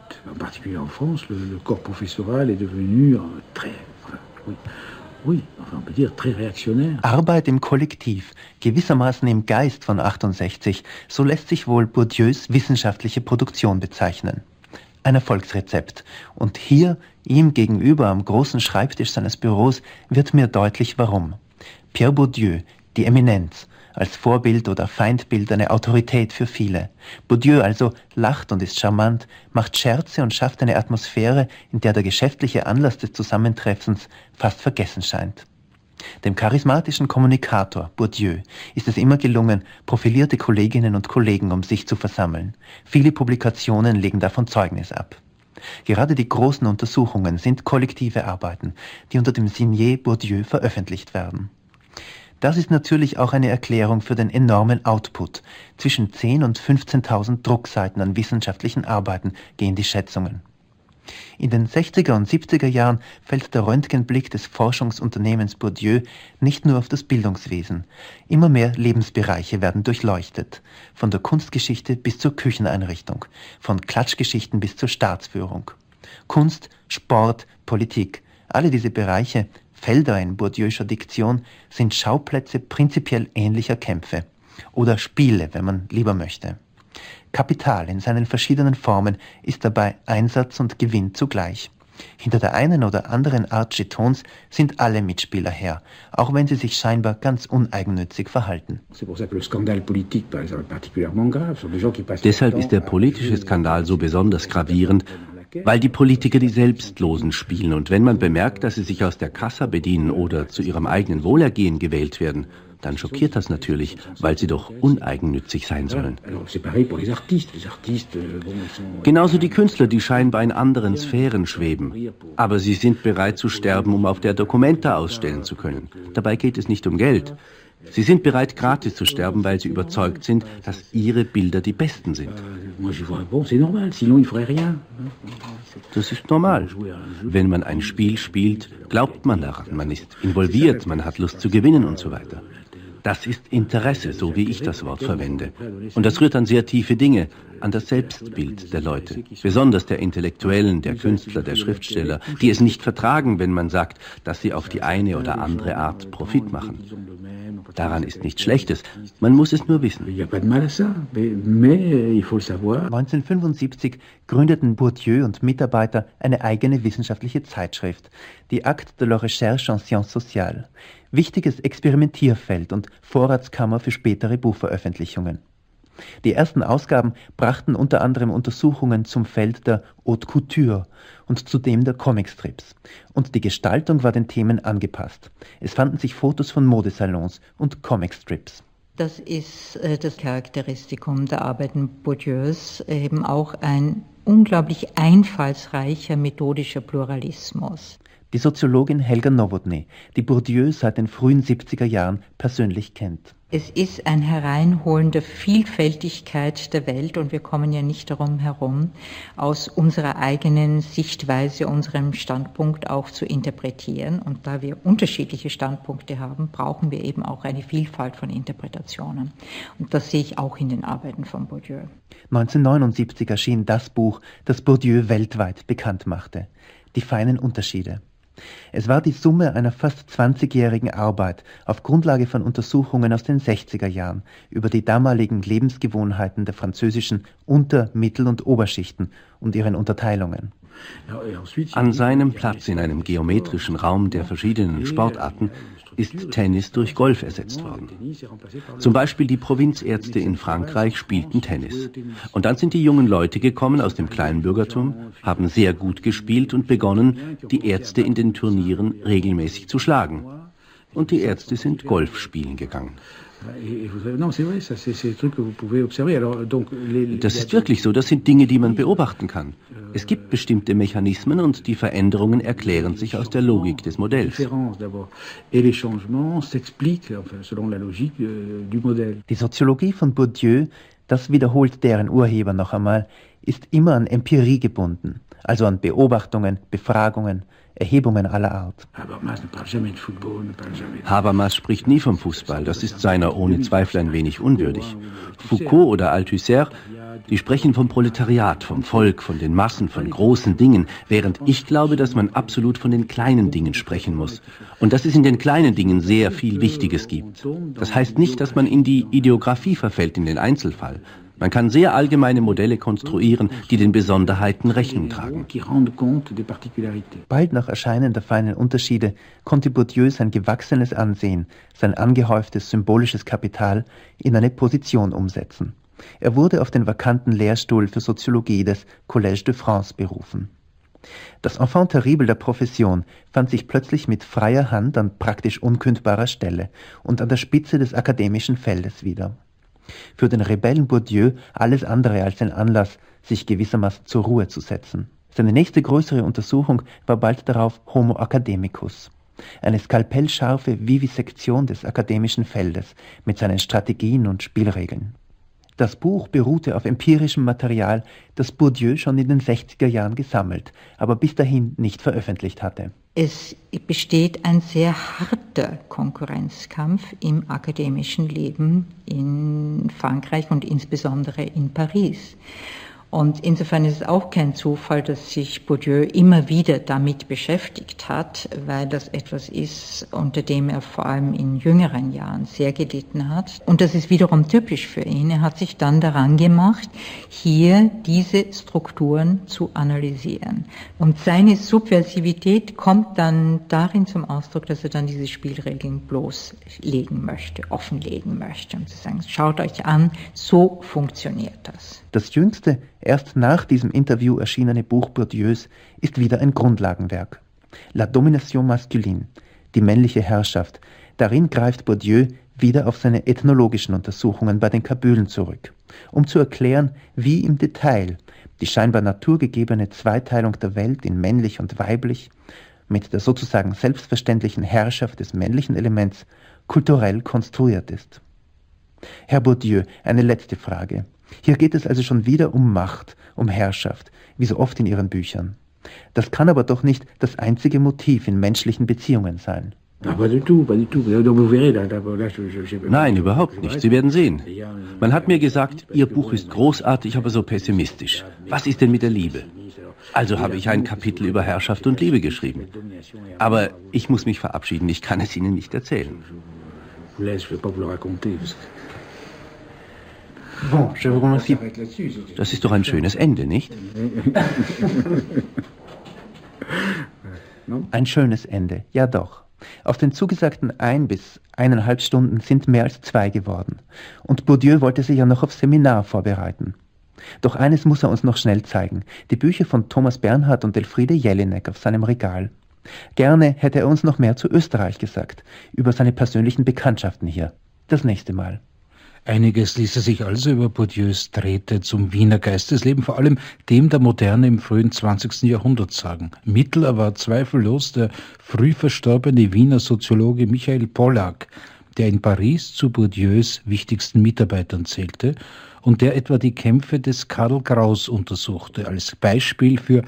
Arbeit im Kollektiv, gewissermaßen im Geist von achtundsechzig, so lässt sich wohl Bourdieus wissenschaftliche Produktion bezeichnen. Ein Erfolgsrezept. Und hier, ihm gegenüber am großen Schreibtisch seines Büros, wird mir deutlich, warum. Pierre Bourdieu, die Eminenz, als Vorbild oder Feindbild eine Autorität für viele. Bourdieu also lacht und ist charmant, macht Scherze und schafft eine Atmosphäre, in der der geschäftliche Anlass des Zusammentreffens fast vergessen scheint. Dem charismatischen Kommunikator Bourdieu ist es immer gelungen, profilierte Kolleginnen und Kollegen um sich zu versammeln. Viele Publikationen legen davon Zeugnis ab. Gerade die großen Untersuchungen sind kollektive Arbeiten, die unter dem Signet Bourdieu veröffentlicht werden. Das ist natürlich auch eine Erklärung für den enormen Output. Zwischen zehntausend und fünfzehntausend Druckseiten an wissenschaftlichen Arbeiten gehen die Schätzungen. In den sechziger und siebziger Jahren fällt der Röntgenblick des Forschungsunternehmens Bourdieu nicht nur auf das Bildungswesen. Immer mehr Lebensbereiche werden durchleuchtet. Von der Kunstgeschichte bis zur Kücheneinrichtung, von Klatschgeschichten bis zur Staatsführung. Kunst, Sport, Politik, alle diese Bereiche, Felder in Bourdieu'scher Diktion, sind Schauplätze prinzipiell ähnlicher Kämpfe. Oder Spiele, wenn man lieber möchte. Kapital in seinen verschiedenen Formen ist dabei Einsatz und Gewinn zugleich. Hinter der einen oder anderen Art Jetons sind alle Mitspieler her, auch wenn sie sich scheinbar ganz uneigennützig verhalten. Deshalb ist der politische Skandal so besonders gravierend, weil die Politiker die Selbstlosen spielen und wenn man bemerkt, dass sie sich aus der Kassa bedienen oder zu ihrem eigenen Wohlergehen gewählt werden, dann schockiert das natürlich, weil sie doch uneigennützig sein sollen. Genauso die Künstler, die scheinbar in anderen Sphären schweben. Aber sie sind bereit zu sterben, um auf der Documenta ausstellen zu können. Dabei geht es nicht um Geld. Sie sind bereit, gratis zu sterben, weil sie überzeugt sind, dass ihre Bilder die besten sind. Das ist normal. Wenn man ein Spiel spielt, glaubt man daran, man ist involviert, man hat Lust zu gewinnen und so weiter. Das ist Interesse, so wie ich das Wort verwende. Und das rührt an sehr tiefe Dinge, an das Selbstbild der Leute, besonders der Intellektuellen, der Künstler, der Schriftsteller, die es nicht vertragen, wenn man sagt, dass sie auf die eine oder andere Art Profit machen. Daran ist nichts Schlechtes, man muss es nur wissen. neunzehnhundertfünfundsiebzig gründeten Bourdieu und Mitarbeiter eine eigene wissenschaftliche Zeitschrift, die Acte de la Recherche en Sciences Sociales, wichtiges Experimentierfeld und Vorratskammer für spätere Buchveröffentlichungen. Die ersten Ausgaben brachten unter anderem Untersuchungen zum Feld der Haute Couture und zudem der Comicstrips. Und die Gestaltung war den Themen angepasst. Es fanden sich Fotos von Modesalons und Comicstrips. Das ist äh, das Charakteristikum der Arbeiten Bourdieus, eben auch ein unglaublich einfallsreicher methodischer Pluralismus. Die Soziologin Helga Nowotny, die Bourdieu seit den frühen siebziger Jahren persönlich kennt. Es ist ein Hereinholen der Vielfältigkeit der Welt und wir kommen ja nicht darum herum, aus unserer eigenen Sichtweise, unserem Standpunkt auch zu interpretieren. Und da wir unterschiedliche Standpunkte haben, brauchen wir eben auch eine Vielfalt von Interpretationen. Und das sehe ich auch in den Arbeiten von Bourdieu. neunzehnhundertneunundsiebzig erschien das Buch, das Bourdieu weltweit bekannt machte: Die feinen Unterschiede. Es war die Summe einer fast zwanzigjährigen Arbeit auf Grundlage von Untersuchungen aus den sechziger Jahren über die damaligen Lebensgewohnheiten der französischen Unter-, Mittel- und Oberschichten und ihren Unterteilungen. An seinem Platz in einem geometrischen Raum der verschiedenen Sportarten ist Tennis durch Golf ersetzt worden. Zum Beispiel die Provinzärzte in Frankreich spielten Tennis. Und dann sind die jungen Leute gekommen aus dem Kleinbürgertum, haben sehr gut gespielt und begonnen, die Ärzte in den Turnieren regelmäßig zu schlagen. Und die Ärzte sind Golf spielen gegangen. Das ist wirklich so, das sind Dinge, die man beobachten kann. Es gibt bestimmte Mechanismen und die Veränderungen erklären sich aus der Logik des Modells. Die Soziologie von Bourdieu, das wiederholt deren Urheber noch einmal, ist immer an Empirie gebunden, also an Beobachtungen, Befragungen, Erhebungen aller Art. Habermas spricht nie vom Fußball, das ist seiner ohne Zweifel ein wenig unwürdig. Foucault oder Althusser, die sprechen vom Proletariat, vom Volk, von den Massen, von großen Dingen, während ich glaube, dass man absolut von den kleinen Dingen sprechen muss. Und dass es in den kleinen Dingen sehr viel Wichtiges gibt. Das heißt nicht, dass man in die Ideographie verfällt, in den Einzelfall. Man kann sehr allgemeine Modelle konstruieren, die den Besonderheiten Rechnung tragen. Bald nach Erscheinen der feinen Unterschiede konnte Bourdieu sein gewachsenes Ansehen, sein angehäuftes symbolisches Kapital in eine Position umsetzen. Er wurde auf den vakanten Lehrstuhl für Soziologie des Collège de France berufen. Das Enfant terrible der Profession fand sich plötzlich mit freier Hand an praktisch unkündbarer Stelle und an der Spitze des akademischen Feldes wieder. Für den Rebellen Bourdieu alles andere als ein Anlass, sich gewissermaßen zur Ruhe zu setzen. Seine nächste größere Untersuchung war bald darauf Homo academicus, eine skalpellscharfe Vivisektion des akademischen Feldes mit seinen Strategien und Spielregeln. Das Buch beruhte auf empirischem Material, das Bourdieu schon in den sechziger Jahren gesammelt, aber bis dahin nicht veröffentlicht hatte. Es besteht ein sehr harter Konkurrenzkampf im akademischen Leben in Frankreich und insbesondere in Paris. Und insofern ist es auch kein Zufall, dass sich Bourdieu immer wieder damit beschäftigt hat, weil das etwas ist, unter dem er vor allem in jüngeren Jahren sehr gelitten hat. Und das ist wiederum typisch für ihn. Er hat sich dann daran gemacht, hier diese Strukturen zu analysieren. Und seine Subversivität kommt dann darin zum Ausdruck, dass er dann diese Spielregeln bloßlegen möchte, offenlegen möchte. Und zu sagen, schaut euch an, so funktioniert das. Das jüngste, erst nach diesem Interview erschienene Buch Bourdieus ist wieder ein Grundlagenwerk. La domination masculine, die männliche Herrschaft. Darin greift Bourdieu wieder auf seine ethnologischen Untersuchungen bei den Kabylen zurück, um zu erklären, wie im Detail die scheinbar naturgegebene Zweiteilung der Welt in männlich und weiblich mit der sozusagen selbstverständlichen Herrschaft des männlichen Elements kulturell konstruiert ist. Herr Bourdieu, eine letzte Frage. Hier geht es also schon wieder um Macht, um Herrschaft, wie so oft in Ihren Büchern. Das kann aber doch nicht das einzige Motiv in menschlichen Beziehungen sein. Nein, überhaupt nicht. Sie werden sehen. Man hat mir gesagt, Ihr Buch ist großartig, aber so pessimistisch. Was ist denn mit der Liebe? Also habe ich ein Kapitel über Herrschaft und Liebe geschrieben. Aber ich muss mich verabschieden, ich kann es Ihnen nicht erzählen. Bon, je vous remercie. Das ist doch ein schönes Ende, nicht? Ein schönes Ende, ja doch. Auf den zugesagten ein bis eineinhalb Stunden sind mehr als zwei geworden. Und Bourdieu wollte sich ja noch aufs Seminar vorbereiten. Doch eines muss er uns noch schnell zeigen. Die Bücher von Thomas Bernhard und Elfriede Jelinek auf seinem Regal. Gerne hätte er uns noch mehr zu Österreich gesagt, über seine persönlichen Bekanntschaften hier. Das nächste Mal. Einiges ließe sich also über Bourdieus Trete zum Wiener Geistesleben, vor allem dem der Moderne im frühen zwanzigsten Jahrhundert sagen. Mittler war zweifellos der früh verstorbene Wiener Soziologe Michael Pollack, der in Paris zu Bourdieus wichtigsten Mitarbeitern zählte und der etwa die Kämpfe des Karl Kraus untersuchte, als Beispiel für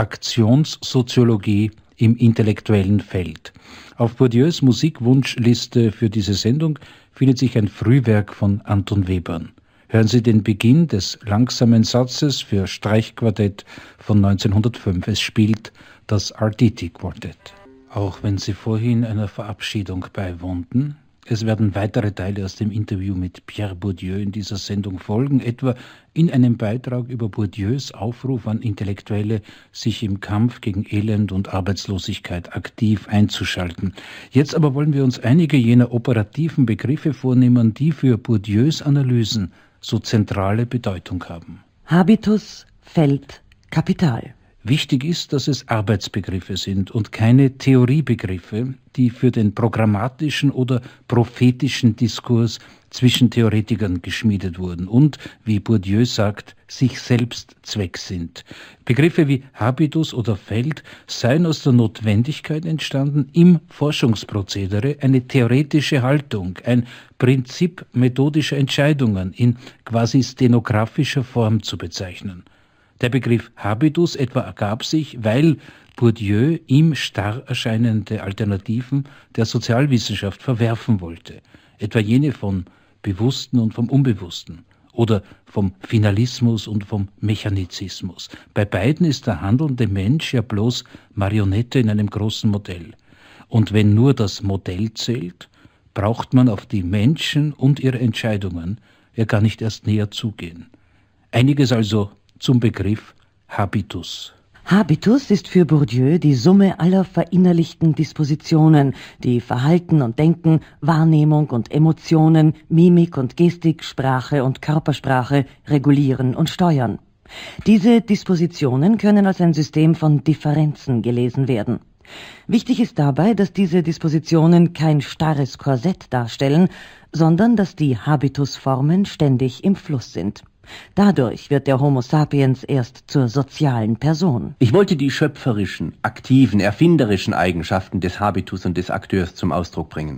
Aktionssoziologie im intellektuellen Feld. Auf Bourdieus Musikwunschliste für diese Sendung findet sich ein Frühwerk von Anton Webern. Hören Sie den Beginn des langsamen Satzes für Streichquartett von neunzehnhundertfünf. Es spielt das Arditi-Quartett. Auch wenn Sie vorhin einer Verabschiedung beiwohnten, es werden weitere Teile aus dem Interview mit Pierre Bourdieu in dieser Sendung folgen, etwa in einem Beitrag über Bourdieus Aufruf an Intellektuelle, sich im Kampf gegen Elend und Arbeitslosigkeit aktiv einzuschalten. Jetzt aber wollen wir uns einige jener operativen Begriffe vornehmen, die für Bourdieus Analysen so zentrale Bedeutung haben. Habitus, Feld, Kapital. Wichtig ist, dass es Arbeitsbegriffe sind und keine Theoriebegriffe, die für den programmatischen oder prophetischen Diskurs zwischen Theoretikern geschmiedet wurden und, wie Bourdieu sagt, sich selbst Zweck sind. Begriffe wie Habitus oder Feld seien aus der Notwendigkeit entstanden, im Forschungsprozedere eine theoretische Haltung, ein Prinzip methodischer Entscheidungen in quasi stenografischer Form zu bezeichnen. Der Begriff Habitus etwa ergab sich, weil Bourdieu ihm starr erscheinende Alternativen der Sozialwissenschaft verwerfen wollte, etwa jene von Bewussten und vom Unbewussten oder vom Finalismus und vom Mechanizismus. Bei beiden ist der handelnde Mensch ja bloß Marionette in einem großen Modell. Und wenn nur das Modell zählt, braucht man auf die Menschen und ihre Entscheidungen ja gar nicht erst näher zugehen. Einiges also zum Begriff Habitus. Habitus ist für Bourdieu die Summe aller verinnerlichten Dispositionen, die Verhalten und Denken, Wahrnehmung und Emotionen, Mimik und Gestik, Sprache und Körpersprache regulieren und steuern. Diese Dispositionen können als ein System von Differenzen gelesen werden. Wichtig ist dabei, dass diese Dispositionen kein starres Korsett darstellen, sondern dass die Habitusformen ständig im Fluss sind. Dadurch wird der Homo sapiens erst zur sozialen Person. Ich wollte die schöpferischen, aktiven, erfinderischen Eigenschaften des Habitus und des Akteurs zum Ausdruck bringen.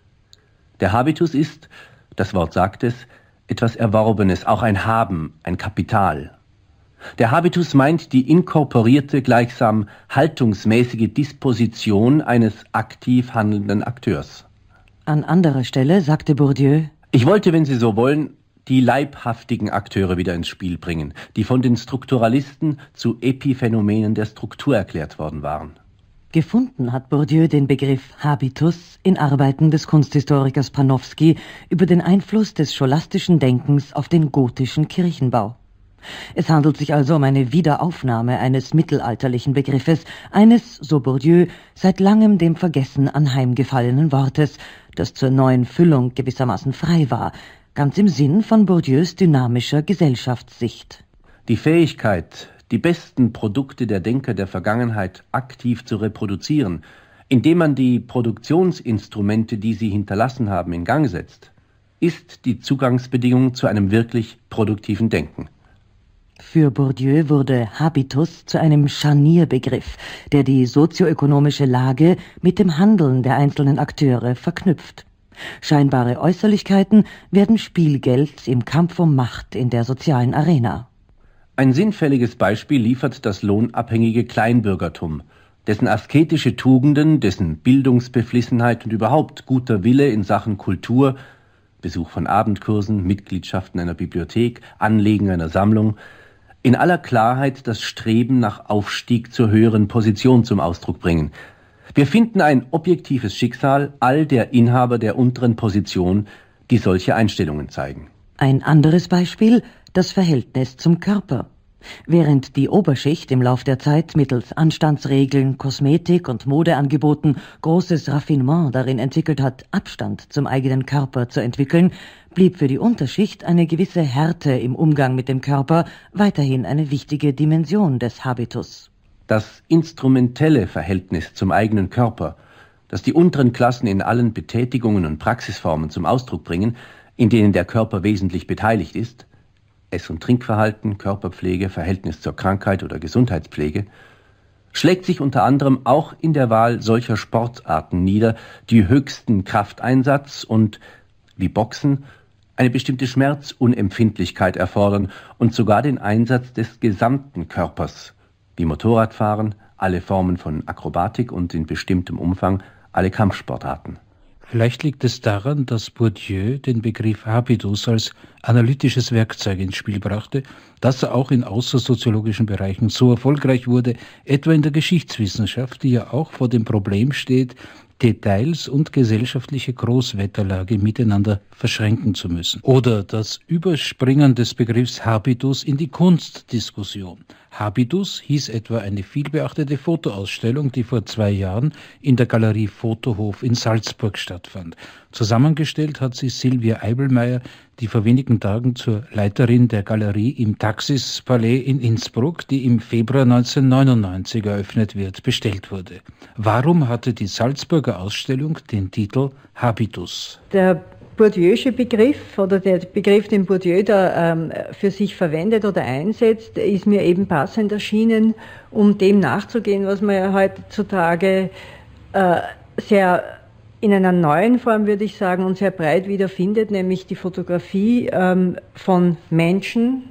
Der Habitus ist, das Wort sagt es, etwas Erworbenes, auch ein Haben, ein Kapital. Der Habitus meint die inkorporierte, gleichsam haltungsmäßige Disposition eines aktiv handelnden Akteurs. An anderer Stelle sagte Bourdieu: Ich wollte, wenn Sie so wollen, die leibhaftigen Akteure wieder ins Spiel bringen, die von den Strukturalisten zu Epiphänomenen der Struktur erklärt worden waren. Gefunden hat Bourdieu den Begriff Habitus in Arbeiten des Kunsthistorikers Panofsky über den Einfluss des scholastischen Denkens auf den gotischen Kirchenbau. Es handelt sich also um eine Wiederaufnahme eines mittelalterlichen Begriffes, eines, so Bourdieu, seit langem dem Vergessen anheimgefallenen Wortes, das zur neuen Füllung gewissermaßen frei war, ganz im Sinn von Bourdieus dynamischer Gesellschaftssicht. Die Fähigkeit, die besten Produkte der Denker der Vergangenheit aktiv zu reproduzieren, indem man die Produktionsinstrumente, die sie hinterlassen haben, in Gang setzt, ist die Zugangsbedingung zu einem wirklich produktiven Denken. Für Bourdieu wurde Habitus zu einem Scharnierbegriff, der die sozioökonomische Lage mit dem Handeln der einzelnen Akteure verknüpft. Scheinbare Äußerlichkeiten werden Spielgeld im Kampf um Macht in der sozialen Arena. Ein sinnfälliges Beispiel liefert das lohnabhängige Kleinbürgertum, dessen asketische Tugenden, dessen Bildungsbeflissenheit und überhaupt guter Wille in Sachen Kultur, Besuch von Abendkursen, Mitgliedschaft in einer Bibliothek, Anlegen einer Sammlung, in aller Klarheit das Streben nach Aufstieg zur höheren Position zum Ausdruck bringen. Wir finden ein objektives Schicksal all der Inhaber der unteren Position, die solche Einstellungen zeigen. Ein anderes Beispiel, das Verhältnis zum Körper. Während die Oberschicht im Lauf der Zeit mittels Anstandsregeln, Kosmetik und Modeangeboten großes Raffinement darin entwickelt hat, Abstand zum eigenen Körper zu entwickeln, blieb für die Unterschicht eine gewisse Härte im Umgang mit dem Körper weiterhin eine wichtige Dimension des Habitus. Das instrumentelle Verhältnis zum eigenen Körper, das die unteren Klassen in allen Betätigungen und Praxisformen zum Ausdruck bringen, in denen der Körper wesentlich beteiligt ist, Ess- und Trinkverhalten, Körperpflege, Verhältnis zur Krankheit oder Gesundheitspflege, schlägt sich unter anderem auch in der Wahl solcher Sportarten nieder, die höchsten Krafteinsatz und, wie Boxen, eine bestimmte Schmerzunempfindlichkeit erfordern und sogar den Einsatz des gesamten Körpers, wie Motorradfahren, alle Formen von Akrobatik und in bestimmtem Umfang alle Kampfsportarten. Vielleicht liegt es daran, dass Bourdieu den Begriff Habitus als analytisches Werkzeug ins Spiel brachte, dass er auch in außersoziologischen Bereichen so erfolgreich wurde, etwa in der Geschichtswissenschaft, die ja auch vor dem Problem steht, Details und gesellschaftliche Großwetterlage miteinander verschränken zu müssen. Oder das Überspringen des Begriffs Habitus in die Kunstdiskussion. Habitus hieß etwa eine vielbeachtete Fotoausstellung, die vor zwei Jahren in der Galerie Fotohof in Salzburg stattfand. Zusammengestellt hat sie Silvia Eibelmeier, die vor wenigen Tagen zur Leiterin der Galerie im Taxis-Palais in Innsbruck, die im Februar neunzehnhundertneunundneunzig eröffnet wird, bestellt wurde. Warum hatte die Salzburger Ausstellung den Titel Habitus? Der Bourdieu'sche Begriff oder der Begriff, den Bourdieu da ähm, für sich verwendet oder einsetzt, ist mir eben passend erschienen, um dem nachzugehen, was man ja heutzutage äh, sehr in einer neuen Form, würde ich sagen, und sehr breit wiederfindet, nämlich die Fotografie ähm, von Menschen,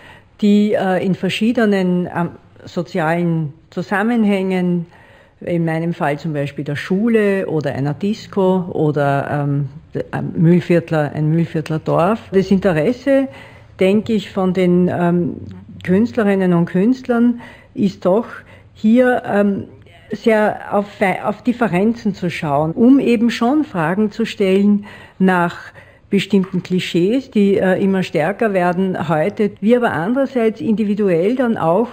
die äh, in verschiedenen ähm, sozialen Zusammenhängen, in meinem Fall zum Beispiel der Schule oder einer Disco oder ähm, ein Mühlviertler, ein Mühlviertler Dorf. Das Interesse, denke ich, von den ähm, Künstlerinnen und Künstlern ist doch hier ähm, sehr auf, auf Differenzen zu schauen, um eben schon Fragen zu stellen nach bestimmten Klischees, die äh, immer stärker werden heute, wie aber andererseits individuell dann auch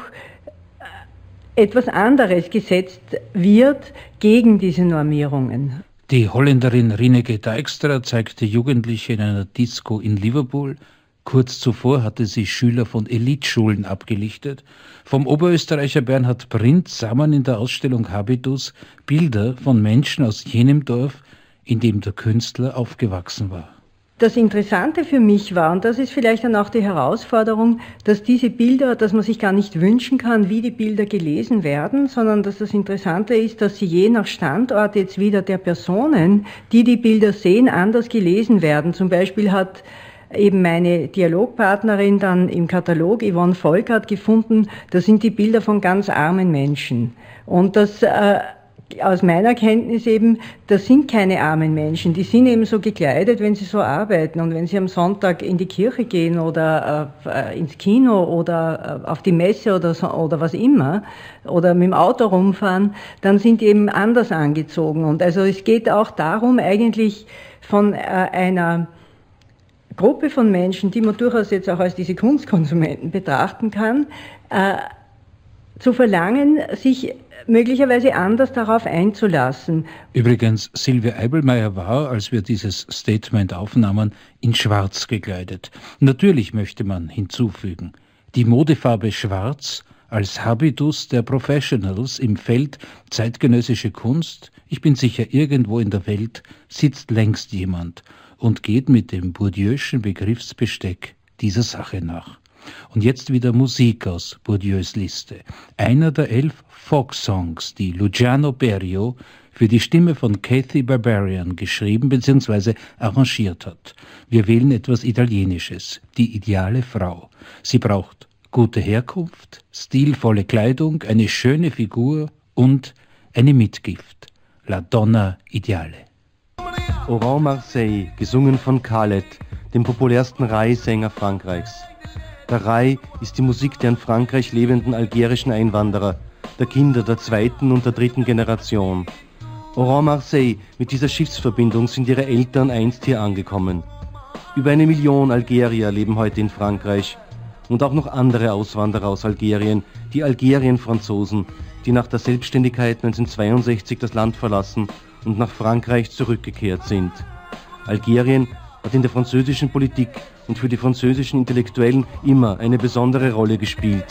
etwas anderes gesetzt wird gegen diese Normierungen. Die Holländerin Rineke Dijkstra zeigte Jugendliche in einer Disco in Liverpool. Kurz zuvor hatte sie Schüler von Elitschulen abgelichtet. Vom Oberösterreicher Bernhard Prinz sah man in der Ausstellung Habitus Bilder von Menschen aus jenem Dorf, in dem der Künstler aufgewachsen war. Das Interessante für mich war, und das ist vielleicht dann auch die Herausforderung, dass diese Bilder, dass man sich gar nicht wünschen kann, wie die Bilder gelesen werden, sondern dass das Interessante ist, dass sie je nach Standort jetzt wieder der Personen, die die Bilder sehen, anders gelesen werden. Zum Beispiel hat eben meine Dialogpartnerin dann im Katalog Yvonne Volkert gefunden, das sind die Bilder von ganz armen Menschen. Und das äh, aus meiner Kenntnis eben, das sind keine armen Menschen, die sind eben so gekleidet, wenn sie so arbeiten und wenn sie am Sonntag in die Kirche gehen oder äh, ins Kino oder äh, auf die Messe oder so, oder was immer oder mit dem Auto rumfahren, dann sind die eben anders angezogen. Und also es geht auch darum, eigentlich von äh, einer Gruppe von Menschen, die man durchaus jetzt auch als diese Kunstkonsumenten betrachten kann, äh, zu verlangen, sich möglicherweise anders darauf einzulassen. Übrigens, Silvia Eibelmeier war, als wir dieses Statement aufnahmen, in Schwarz gekleidet. Natürlich möchte man hinzufügen, die Modefarbe Schwarz als Habitus der Professionals im Feld zeitgenössische Kunst, ich bin sicher, irgendwo in der Welt sitzt längst jemand und geht mit dem Bourdieu'schen Begriffsbesteck dieser Sache nach. Und jetzt wieder Musik aus Bourdieus Liste. Einer der elf Folk-Songs, die Luciano Berio für die Stimme von Kathy Barbarian geschrieben bzw. arrangiert hat. Wir wählen etwas Italienisches, die ideale Frau. Sie braucht gute Herkunft, stilvolle Kleidung, eine schöne Figur und eine Mitgift, La Donna Ideale. Oran Marseille, gesungen von Khaled, dem populärsten Rai-Sänger Frankreichs. Der Rai ist die Musik der in Frankreich lebenden algerischen Einwanderer, der Kinder der zweiten und der dritten Generation. Oran Marseille, mit dieser Schiffsverbindung sind ihre Eltern einst hier angekommen. Über eine Million Algerier leben heute in Frankreich und auch noch andere Auswanderer aus Algerien, die Algerien-Franzosen, die nach der Selbstständigkeit neunzehnhundertzweiundsechzig das Land verlassen und nach Frankreich zurückgekehrt sind. Algerien hat in der französischen Politik und für die französischen Intellektuellen immer eine besondere Rolle gespielt.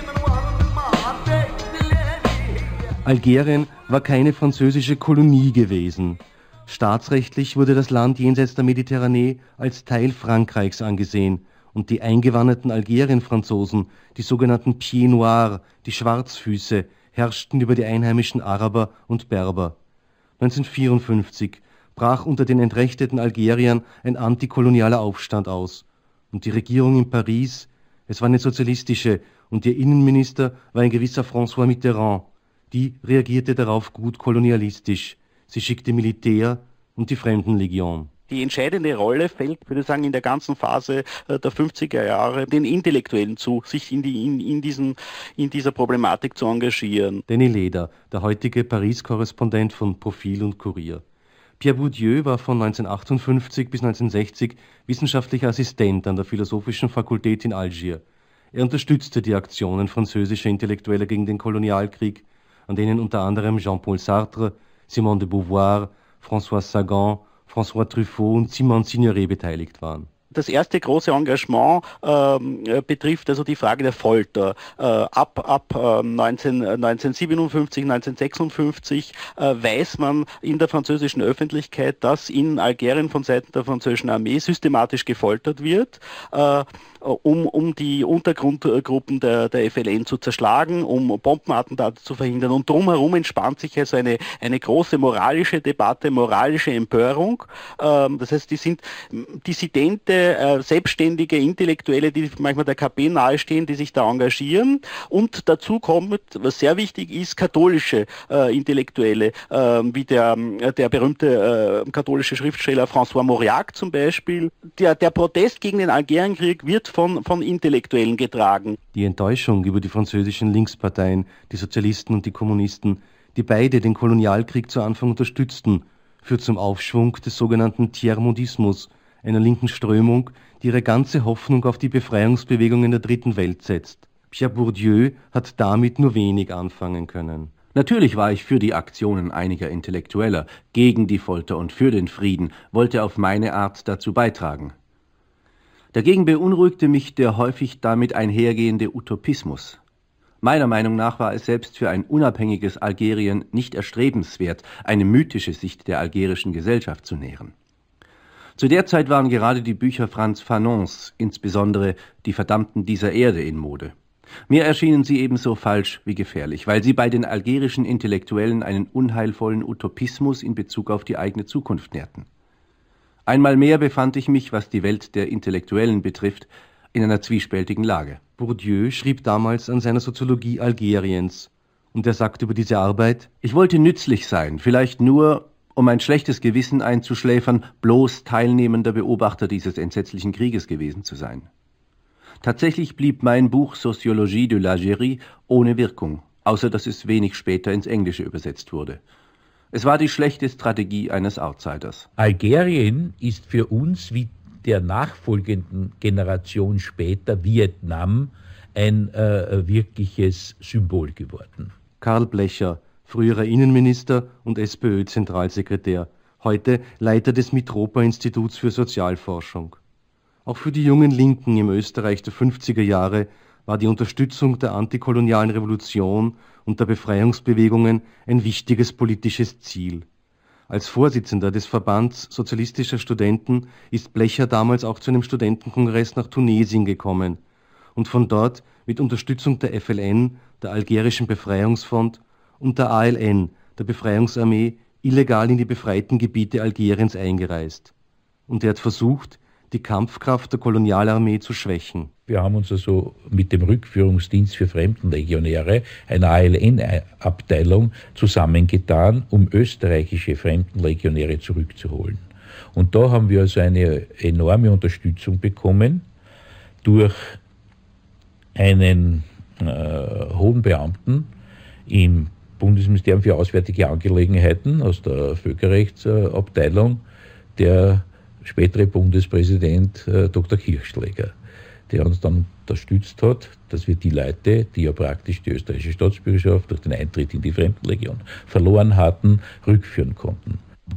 Algerien war keine französische Kolonie gewesen. Staatsrechtlich wurde das Land jenseits der Mediterranee als Teil Frankreichs angesehen und die eingewanderten Algerien-Franzosen, die sogenannten Pieds Noirs, die Schwarzfüße, herrschten über die einheimischen Araber und Berber. neunzehnhundertvierundfünfzig brach unter den entrechteten Algeriern ein antikolonialer Aufstand aus und die Regierung in Paris, es war eine sozialistische und ihr Innenminister war ein gewisser François Mitterrand, die reagierte darauf gut kolonialistisch. Sie schickte Militär und die Fremdenlegion. Die entscheidende Rolle fällt, würde ich sagen, in der ganzen Phase der fünfziger Jahre den Intellektuellen zu, sich in, die, in, in, diesen, in dieser Problematik zu engagieren. Denis Leder, der heutige Paris-Korrespondent von Profil und Kurier. Pierre Bourdieu war von neunzehnhundertachtundfünfzig bis neunzehnhundertsechzig wissenschaftlicher Assistent an der Philosophischen Fakultät in Algier. Er unterstützte die Aktionen französischer Intellektueller gegen den Kolonialkrieg, an denen unter anderem Jean-Paul Sartre, Simone de Beauvoir, François Sagan, François Truffaut und Simone Signoret beteiligt waren. Das erste große Engagement ähm, betrifft also die Frage der Folter. Äh, ab ab äh, neunzehn, neunzehnhundertsiebenundfünfzig, neunzehnhundertsechsundfünfzig äh, weiß man in der französischen Öffentlichkeit, dass in Algerien von Seiten der französischen Armee systematisch gefoltert wird, äh, um, um die Untergrundgruppen der, der F L N zu zerschlagen, um Bombenattentate zu verhindern. Und drumherum entspannt sich also eine, eine große moralische Debatte, moralische Empörung. Ähm, das heißt, die sind Dissidente, äh, selbstständige Intellektuelle, die manchmal der K P nahestehen, die sich da engagieren. Und dazu kommt, was sehr wichtig ist, katholische äh, Intellektuelle, äh, wie der, der berühmte äh, katholische Schriftsteller François Mauriac zum Beispiel. Der, der Protest gegen den Algerienkrieg wird von, von Intellektuellen getragen. Die Enttäuschung über die französischen Linksparteien, die Sozialisten und die Kommunisten, die beide den Kolonialkrieg zu Anfang unterstützten, führt zum Aufschwung des sogenannten Tiers-Mondismus, einer linken Strömung, die ihre ganze Hoffnung auf die Befreiungsbewegungen der dritten Welt setzt. Pierre Bourdieu hat damit nur wenig anfangen können. Natürlich war ich für die Aktionen einiger Intellektueller, gegen die Folter und für den Frieden, wollte auf meine Art dazu beitragen. Dagegen beunruhigte mich der häufig damit einhergehende Utopismus. Meiner Meinung nach war es selbst für ein unabhängiges Algerien nicht erstrebenswert, eine mythische Sicht der algerischen Gesellschaft zu nähren. Zu der Zeit waren gerade die Bücher Frantz Fanons, insbesondere Die Verdammten dieser Erde, in Mode. Mir erschienen sie ebenso falsch wie gefährlich, weil sie bei den algerischen Intellektuellen einen unheilvollen Utopismus in Bezug auf die eigene Zukunft nährten. Einmal mehr befand ich mich, was die Welt der Intellektuellen betrifft, in einer zwiespältigen Lage. Bourdieu schrieb damals an seiner Soziologie Algeriens und er sagt über diese Arbeit: Ich wollte nützlich sein, vielleicht nur, um ein schlechtes Gewissen einzuschläfern, bloß teilnehmender Beobachter dieses entsetzlichen Krieges gewesen zu sein. Tatsächlich blieb mein Buch Sociologie de l'Algérie ohne Wirkung, außer dass es wenig später ins Englische übersetzt wurde. Es war die schlechte Strategie eines Outsiders. Algerien ist für uns wie der nachfolgenden Generation später Vietnam ein äh, wirkliches Symbol geworden. Karl Blecher, früherer Innenminister und S P Ö-Zentralsekretär, heute Leiter des Mitropa-Instituts für Sozialforschung. Auch für die jungen Linken im Österreich der fünfziger Jahre war die Unterstützung der antikolonialen Revolution und der Befreiungsbewegungen ein wichtiges politisches Ziel. Als Vorsitzender des Verbands sozialistischer Studenten ist Blecher damals auch zu einem Studentenkongress nach Tunesien gekommen und von dort mit Unterstützung der F L N, der Algerischen Befreiungsfront und der A L N, der Befreiungsarmee, illegal in die befreiten Gebiete Algeriens eingereist. Und er hat versucht, die Kampfkraft der Kolonialarmee zu schwächen. Wir haben uns also mit dem Rückführungsdienst für Fremdenlegionäre, einer A L N-Abteilung, zusammengetan, um österreichische Fremdenlegionäre zurückzuholen. Und da haben wir also eine enorme Unterstützung bekommen durch einen äh, hohen Beamten im Bundesministerium für Auswärtige Angelegenheiten aus der Völkerrechtsabteilung, der spätere Bundespräsident äh, Doktor Kirchschläger, der uns dann unterstützt hat, dass wir die Leute, die ja praktisch die österreichische Staatsbürgerschaft durch den Eintritt in die Fremdenlegion verloren hatten, rückführen konnten.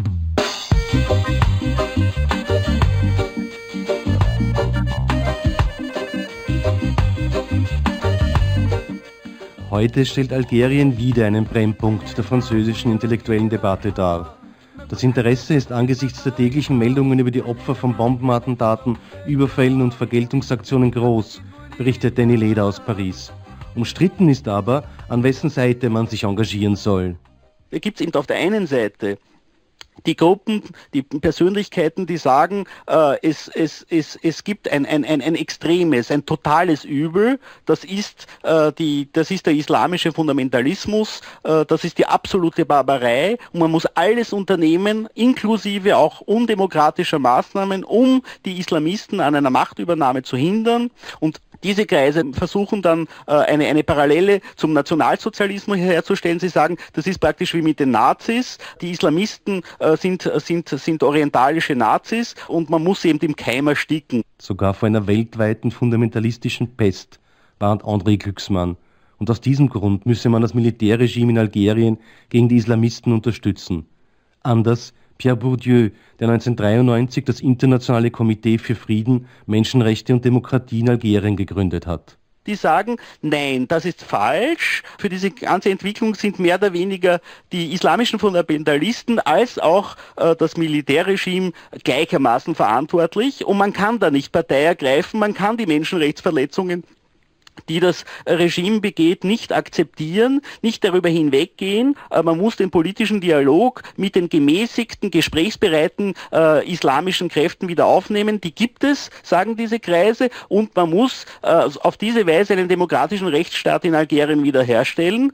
Heute stellt Algerien wieder einen Brennpunkt der französischen intellektuellen Debatte dar. Das Interesse ist angesichts der täglichen Meldungen über die Opfer von Bombenattentaten, Überfällen und Vergeltungsaktionen groß, berichtet Danny Leder aus Paris. Umstritten ist aber, an wessen Seite man sich engagieren soll. Da gibt es eben auf der einen Seite die Gruppen, die Persönlichkeiten, die sagen, äh, es, es, es, es gibt ein, ein, ein, ein extremes, ein totales Übel, das ist, äh, die, das ist der islamische Fundamentalismus, äh, das ist die absolute Barbarei und man muss alles unternehmen, inklusive auch undemokratischer Maßnahmen, um die Islamisten an einer Machtübernahme zu hindern. Und diese Kreise versuchen dann äh, eine, eine Parallele zum Nationalsozialismus herzustellen. Sie sagen, das ist praktisch wie mit den Nazis. Die Islamisten äh, sind, sind, sind orientalische Nazis und man muss sie eben im Keim ersticken. Sogar vor einer weltweiten fundamentalistischen Pest warnt André Glücksmann. Und aus diesem Grund müsse man das Militärregime in Algerien gegen die Islamisten unterstützen. Anders Pierre Bourdieu, der neunzehnhundertdreiundneunzig das Internationale Komitee für Frieden, Menschenrechte und Demokratie in Algerien gegründet hat. Die sagen, nein, das ist falsch. Für diese ganze Entwicklung sind mehr oder weniger die islamischen Fundamentalisten als auch äh, das Militärregime gleichermaßen verantwortlich. Und man kann da nicht Partei ergreifen, man kann die Menschenrechtsverletzungen, die das Regime begeht, nicht akzeptieren, nicht darüber hinweggehen. Man muss den politischen Dialog mit den gemäßigten, gesprächsbereiten äh, islamischen Kräften wieder aufnehmen. Die gibt es, sagen diese Kreise, und man muss äh, auf diese Weise einen demokratischen Rechtsstaat in Algerien wiederherstellen.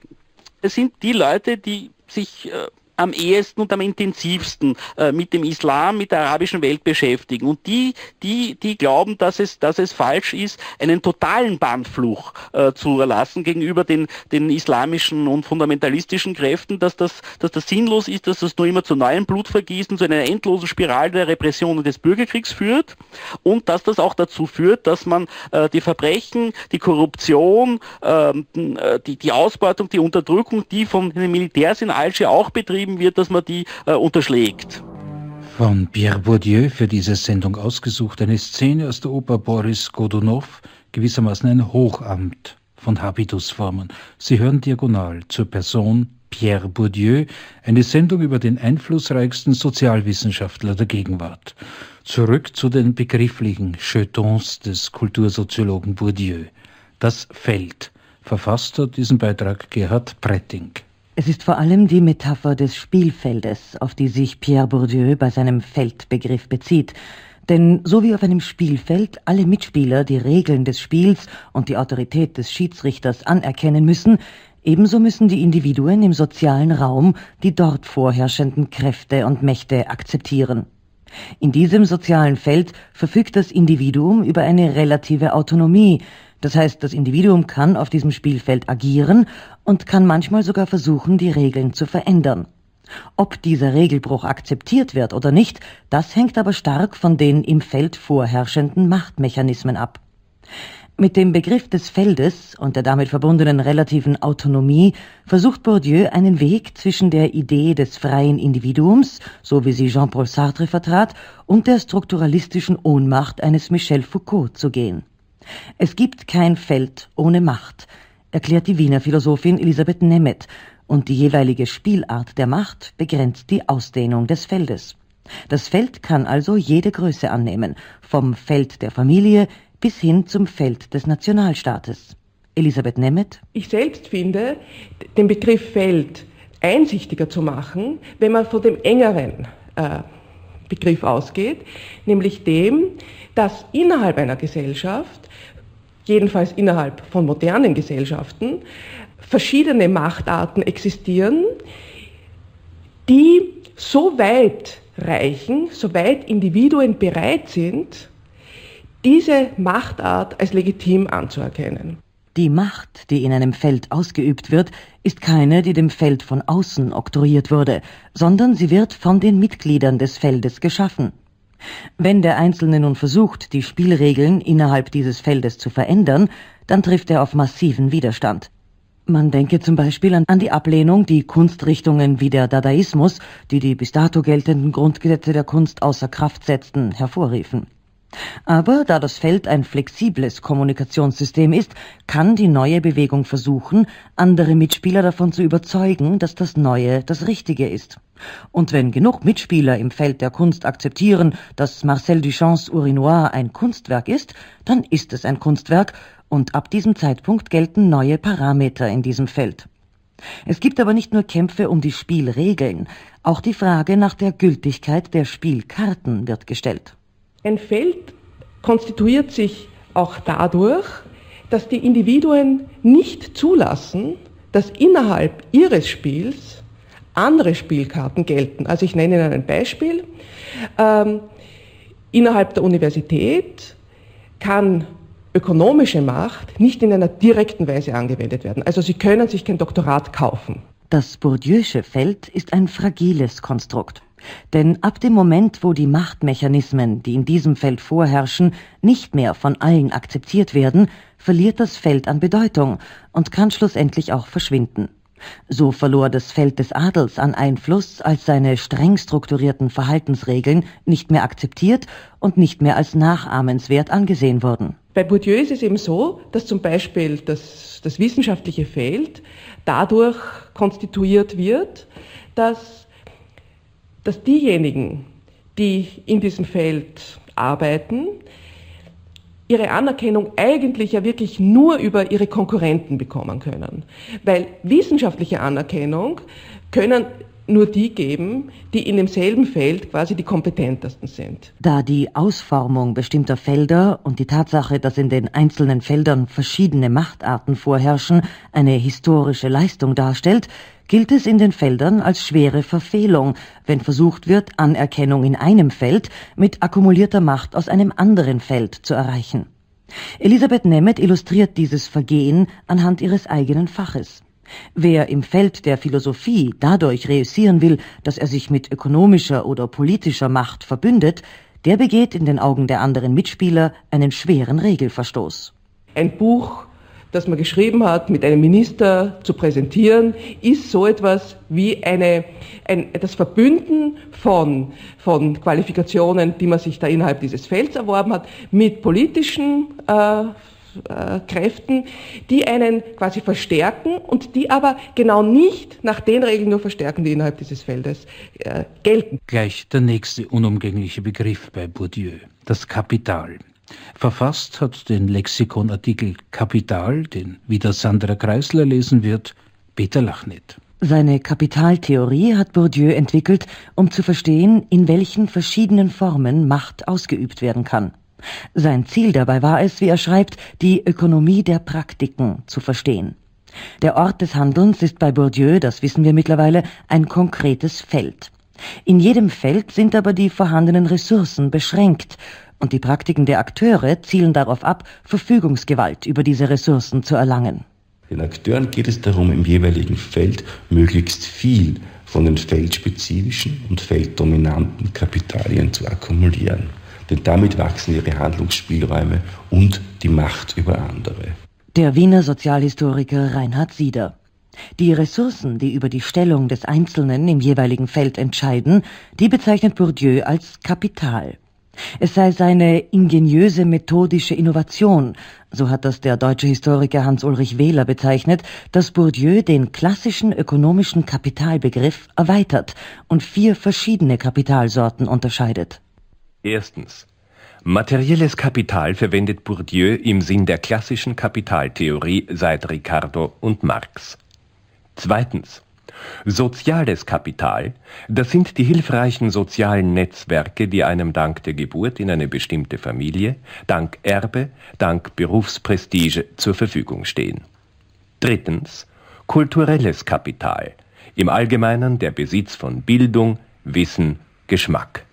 Es sind die Leute, die sich äh, am ehesten und am intensivsten äh, mit dem Islam, mit der arabischen Welt beschäftigen. Und die, die, die glauben, dass es, dass es falsch ist, einen totalen Bannfluch äh, zu erlassen gegenüber den, den islamischen und fundamentalistischen Kräften, dass das, dass das sinnlos ist, dass das nur immer zu neuen Blutvergießen, zu einer endlosen Spirale der Repression und des Bürgerkriegs führt und dass das auch dazu führt, dass man äh, die Verbrechen, die Korruption, äh, die, die Ausbeutung, die Unterdrückung, die von den Militärs in Alger auch betrieben wird, dass man die äh, unterschlägt. Von Pierre Bourdieu für diese Sendung ausgesucht eine Szene aus der Oper Boris Godunow, gewissermaßen ein Hochamt von Habitusformen. Sie hören diagonal zur Person Pierre Bourdieu, eine Sendung über den einflussreichsten Sozialwissenschaftler der Gegenwart. Zurück zu den begrifflichen Jetons des Kultursoziologen Bourdieu. Das Feld. Verfasst hat diesen Beitrag Gerhard Prätting. Es ist vor allem die Metapher des Spielfeldes, auf die sich Pierre Bourdieu bei seinem Feldbegriff bezieht. Denn so wie auf einem Spielfeld alle Mitspieler die Regeln des Spiels und die Autorität des Schiedsrichters anerkennen müssen, ebenso müssen die Individuen im sozialen Raum die dort vorherrschenden Kräfte und Mächte akzeptieren. In diesem sozialen Feld verfügt das Individuum über eine relative Autonomie. Das heißt, das Individuum kann auf diesem Spielfeld agieren und kann manchmal sogar versuchen, die Regeln zu verändern. Ob dieser Regelbruch akzeptiert wird oder nicht, das hängt aber stark von den im Feld vorherrschenden Machtmechanismen ab. Mit dem Begriff des Feldes und der damit verbundenen relativen Autonomie versucht Bourdieu einen Weg zwischen der Idee des freien Individuums, so wie sie Jean-Paul Sartre vertrat, und der strukturalistischen Ohnmacht eines Michel Foucault zu gehen. Es gibt kein Feld ohne Macht, erklärt die Wiener Philosophin Elisabeth Nemeth, und die jeweilige Spielart der Macht begrenzt die Ausdehnung des Feldes. Das Feld kann also jede Größe annehmen, vom Feld der Familie bis hin zum Feld des Nationalstaates. Elisabeth Nemeth: Ich selbst finde, den Begriff Feld einsichtiger zu machen, wenn man von dem engeren äh, Begriff ausgeht, nämlich dem, dass innerhalb einer Gesellschaft jedenfalls innerhalb von modernen Gesellschaften, verschiedene Machtarten existieren, die so weit reichen, so weit Individuen bereit sind, diese Machtart als legitim anzuerkennen. Die Macht, die in einem Feld ausgeübt wird, ist keine, die dem Feld von außen oktroyiert wurde, sondern sie wird von den Mitgliedern des Feldes geschaffen. Wenn der Einzelne nun versucht, die Spielregeln innerhalb dieses Feldes zu verändern, dann trifft er auf massiven Widerstand. Man denke zum Beispiel an die Ablehnung, die Kunstrichtungen wie der Dadaismus, die die bis dato geltenden Grundgesetze der Kunst außer Kraft setzten, hervorriefen. Aber da das Feld ein flexibles Kommunikationssystem ist, kann die neue Bewegung versuchen, andere Mitspieler davon zu überzeugen, dass das Neue das Richtige ist. Und wenn genug Mitspieler im Feld der Kunst akzeptieren, dass Marcel Duchamps Urinoir ein Kunstwerk ist, dann ist es ein Kunstwerk, und ab diesem Zeitpunkt gelten neue Parameter in diesem Feld. Es gibt aber nicht nur Kämpfe um die Spielregeln, auch die Frage nach der Gültigkeit der Spielkarten wird gestellt. Ein Feld konstituiert sich auch dadurch, dass die Individuen nicht zulassen, dass innerhalb ihres Spiels andere Spielkarten gelten. Also ich nenne Ihnen ein Beispiel. Ähm, innerhalb der Universität kann ökonomische Macht nicht in einer direkten Weise angewendet werden. Also Sie können sich kein Doktorat kaufen. Das Bourdieu'sche Feld ist ein fragiles Konstrukt. Denn ab dem Moment, wo die Machtmechanismen, die in diesem Feld vorherrschen, nicht mehr von allen akzeptiert werden, verliert das Feld an Bedeutung und kann schlussendlich auch verschwinden. So verlor das Feld des Adels an Einfluss, als seine streng strukturierten Verhaltensregeln nicht mehr akzeptiert und nicht mehr als nachahmenswert angesehen wurden. Bei Bourdieu ist es eben so, dass zum Beispiel das, das wissenschaftliche Feld dadurch konstituiert wird, dass dass diejenigen, die in diesem Feld arbeiten, ihre Anerkennung eigentlich ja wirklich nur über ihre Konkurrenten bekommen können. Weil wissenschaftliche Anerkennung können nur die geben, die in demselben Feld quasi die kompetentesten sind. Da die Ausformung bestimmter Felder und die Tatsache, dass in den einzelnen Feldern verschiedene Machtarten vorherrschen, eine historische Leistung darstellt, gilt es in den Feldern als schwere Verfehlung, wenn versucht wird, Anerkennung in einem Feld mit akkumulierter Macht aus einem anderen Feld zu erreichen. Elisabeth Nemeth illustriert dieses Vergehen anhand ihres eigenen Faches. Wer im Feld der Philosophie dadurch reüssieren will, dass er sich mit ökonomischer oder politischer Macht verbündet, der begeht in den Augen der anderen Mitspieler einen schweren Regelverstoß. Ein Buch, das man geschrieben hat, mit einem Minister zu präsentieren, ist so etwas wie eine, ein, das Verbünden von, von Qualifikationen, die man sich da innerhalb dieses Felds erworben hat, mit politischen äh, äh, Kräften, die einen quasi verstärken und die aber genau nicht nach den Regeln nur verstärken, die innerhalb dieses Feldes äh, gelten. Gleich der nächste unumgängliche Begriff bei Bourdieu, das Kapital. Verfasst hat den Lexikonartikel Kapital, den wieder Sandra Kreisler lesen wird, Peter Lachnit. Seine Kapitaltheorie hat Bourdieu entwickelt, um zu verstehen, in welchen verschiedenen Formen Macht ausgeübt werden kann. Sein Ziel dabei war es, wie er schreibt, die Ökonomie der Praktiken zu verstehen. Der Ort des Handelns ist bei Bourdieu, das wissen wir mittlerweile, ein konkretes Feld. In jedem Feld sind aber die vorhandenen Ressourcen beschränkt und die Praktiken der Akteure zielen darauf ab, Verfügungsgewalt über diese Ressourcen zu erlangen. Den Akteuren geht es darum, im jeweiligen Feld möglichst viel von den feldspezifischen und felddominanten Kapitalien zu akkumulieren. Denn damit wachsen ihre Handlungsspielräume und die Macht über andere. Der Wiener Sozialhistoriker Reinhard Sieder. Die Ressourcen, die über die Stellung des Einzelnen im jeweiligen Feld entscheiden, die bezeichnet Bourdieu als Kapital. Es sei seine ingeniöse methodische Innovation, so hat das der deutsche Historiker Hans-Ulrich Wehler bezeichnet, dass Bourdieu den klassischen ökonomischen Kapitalbegriff erweitert und vier verschiedene Kapitalsorten unterscheidet. Erstens. Materielles Kapital verwendet Bourdieu im Sinn der klassischen Kapitaltheorie seit Ricardo und Marx. Zweitens. Soziales Kapital, das sind die hilfreichen sozialen Netzwerke, die einem dank der Geburt in eine bestimmte Familie, dank Erbe, dank Berufsprestige zur Verfügung stehen. Drittens, kulturelles Kapital, im Allgemeinen der Besitz von Bildung, Wissen, Geschmack.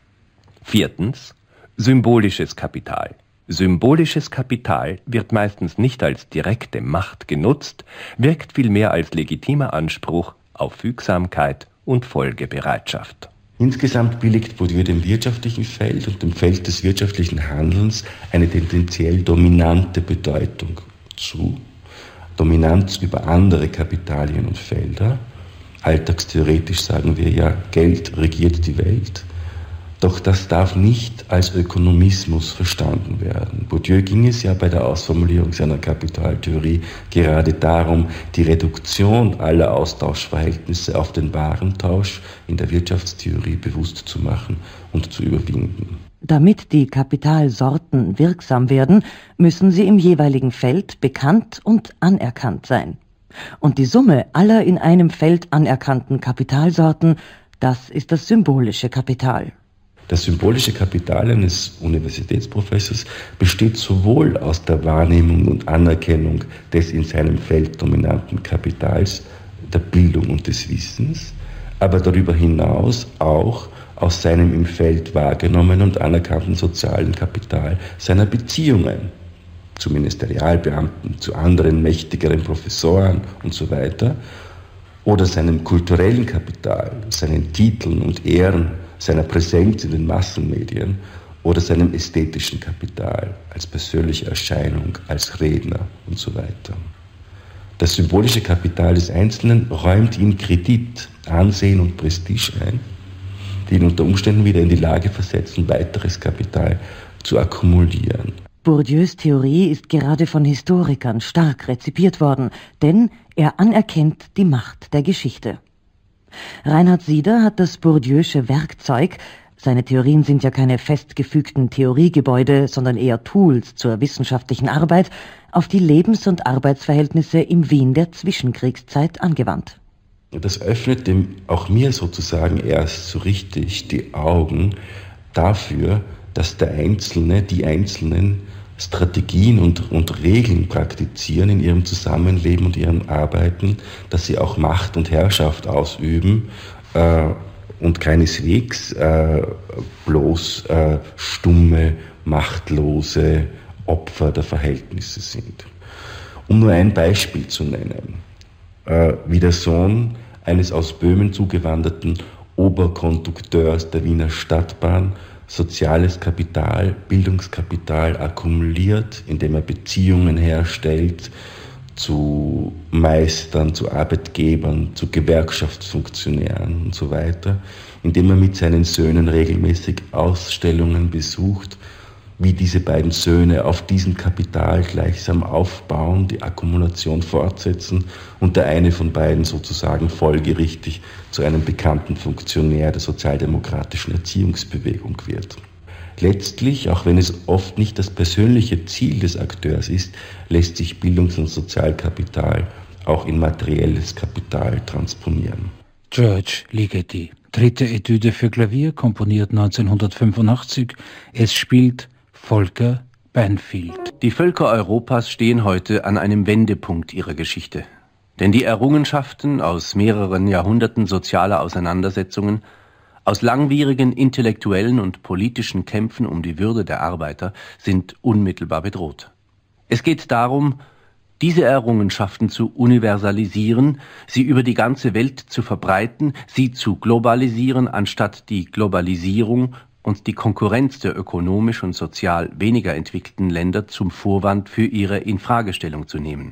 Viertens, symbolisches Kapital. Symbolisches Kapital wird meistens nicht als direkte Macht genutzt, wirkt vielmehr als legitimer Anspruch auf Fügsamkeit und Folgebereitschaft. Insgesamt billigt Bourdieu dem wirtschaftlichen Feld und dem Feld des wirtschaftlichen Handelns eine tendenziell dominante Bedeutung zu. Dominanz über andere Kapitalien und Felder. Alltagstheoretisch sagen wir ja, Geld regiert die Welt. Doch das darf nicht als Ökonomismus verstanden werden. Bourdieu ging es ja bei der Ausformulierung seiner Kapitaltheorie gerade darum, die Reduktion aller Austauschverhältnisse auf den Warentausch in der Wirtschaftstheorie bewusst zu machen und zu überwinden. Damit die Kapitalsorten wirksam werden, müssen sie im jeweiligen Feld bekannt und anerkannt sein. Und die Summe aller in einem Feld anerkannten Kapitalsorten, das ist das symbolische Kapital. Das symbolische Kapital eines Universitätsprofessors besteht sowohl aus der Wahrnehmung und Anerkennung des in seinem Feld dominanten Kapitals, der Bildung und des Wissens, aber darüber hinaus auch aus seinem im Feld wahrgenommenen und anerkannten sozialen Kapital seiner Beziehungen zu Ministerialbeamten, zu anderen mächtigeren Professoren und so weiter, oder seinem kulturellen Kapital, seinen Titeln und Ehren, seiner Präsenz in den Massenmedien oder seinem ästhetischen Kapital als persönliche Erscheinung, als Redner und so weiter. Das symbolische Kapital des Einzelnen räumt ihm Kredit, Ansehen und Prestige ein, die ihn unter Umständen wieder in die Lage versetzen, weiteres Kapital zu akkumulieren. Bourdieus Theorie ist gerade von Historikern stark rezipiert worden, denn er anerkennt die Macht der Geschichte. Reinhard Sieder hat das Bourdieu'sche Werkzeug, seine Theorien sind ja keine festgefügten Theoriegebäude, sondern eher Tools zur wissenschaftlichen Arbeit, auf die Lebens- und Arbeitsverhältnisse im Wien der Zwischenkriegszeit angewandt. Das öffnet dem, auch mir sozusagen erst so richtig die Augen dafür, dass der Einzelne, die Einzelnen Strategien und, und Regeln praktizieren in ihrem Zusammenleben und ihrem Arbeiten, dass sie auch Macht und Herrschaft ausüben äh, und keineswegs äh, bloß äh, stumme, machtlose Opfer der Verhältnisse sind. Um nur ein Beispiel zu nennen, äh, wie der Sohn eines aus Böhmen zugewanderten Oberkondukteurs der Wiener Stadtbahn soziales Kapital, Bildungskapital akkumuliert, indem er Beziehungen herstellt zu Meistern, zu Arbeitgebern, zu Gewerkschaftsfunktionären und so weiter, indem er mit seinen Söhnen regelmäßig Ausstellungen besucht, wie diese beiden Söhne auf diesem Kapital gleichsam aufbauen, die Akkumulation fortsetzen und der eine von beiden sozusagen folgerichtig zu einem bekannten Funktionär der sozialdemokratischen Erziehungsbewegung wird. Letztlich, auch wenn es oft nicht das persönliche Ziel des Akteurs ist, lässt sich Bildungs- und Sozialkapital auch in materielles Kapital transponieren. George Ligeti, dritte Etüde für Klavier, komponiert neunzehnhundertfünfundachtzig. Es spielt Volker Banfield. Die Völker Europas stehen heute an einem Wendepunkt ihrer Geschichte. Denn die Errungenschaften aus mehreren Jahrhunderten sozialer Auseinandersetzungen, aus langwierigen intellektuellen und politischen Kämpfen um die Würde der Arbeiter sind unmittelbar bedroht. Es geht darum, diese Errungenschaften zu universalisieren, sie über die ganze Welt zu verbreiten, sie zu globalisieren, anstatt die Globalisierung und die Konkurrenz der ökonomisch und sozial weniger entwickelten Länder zum Vorwand für ihre Infragestellung zu nehmen.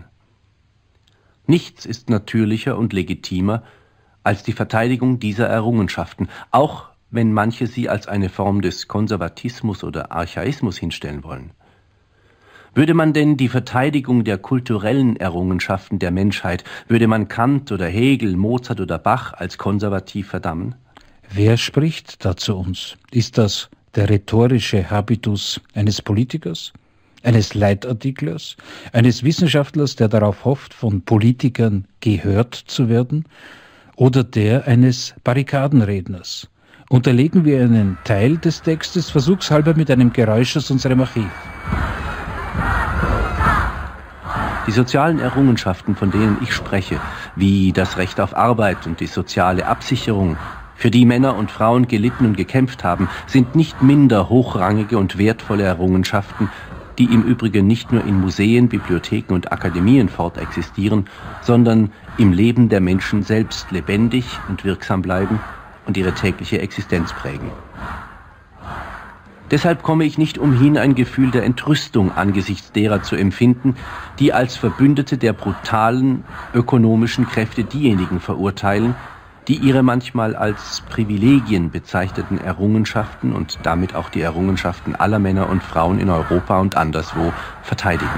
Nichts ist natürlicher und legitimer als die Verteidigung dieser Errungenschaften, auch wenn manche sie als eine Form des Konservatismus oder Archaismus hinstellen wollen. Würde man denn die Verteidigung der kulturellen Errungenschaften der Menschheit, würde man Kant oder Hegel, Mozart oder Bach als konservativ verdammen? Wer spricht da zu uns? Ist das der rhetorische Habitus eines Politikers, eines Leitartiklers, eines Wissenschaftlers, der darauf hofft, von Politikern gehört zu werden? oder der eines Barrikadenredners. Unterlegen wir einen Teil des Textes versuchshalber mit einem Geräusch aus unserem Archiv. Die sozialen Errungenschaften, von denen ich spreche, wie das Recht auf Arbeit und die soziale Absicherung, für die Männer und Frauen gelitten und gekämpft haben, sind nicht minder hochrangige und wertvolle Errungenschaften, die im Übrigen nicht nur in Museen, Bibliotheken und Akademien fortexistieren, sondern im Leben der Menschen selbst lebendig und wirksam bleiben und ihre tägliche Existenz prägen. Deshalb komme ich nicht umhin, ein Gefühl der Entrüstung angesichts derer zu empfinden, die als Verbündete der brutalen ökonomischen Kräfte diejenigen verurteilen, die ihre manchmal als Privilegien bezeichneten Errungenschaften und damit auch die Errungenschaften aller Männer und Frauen in Europa und anderswo verteidigen.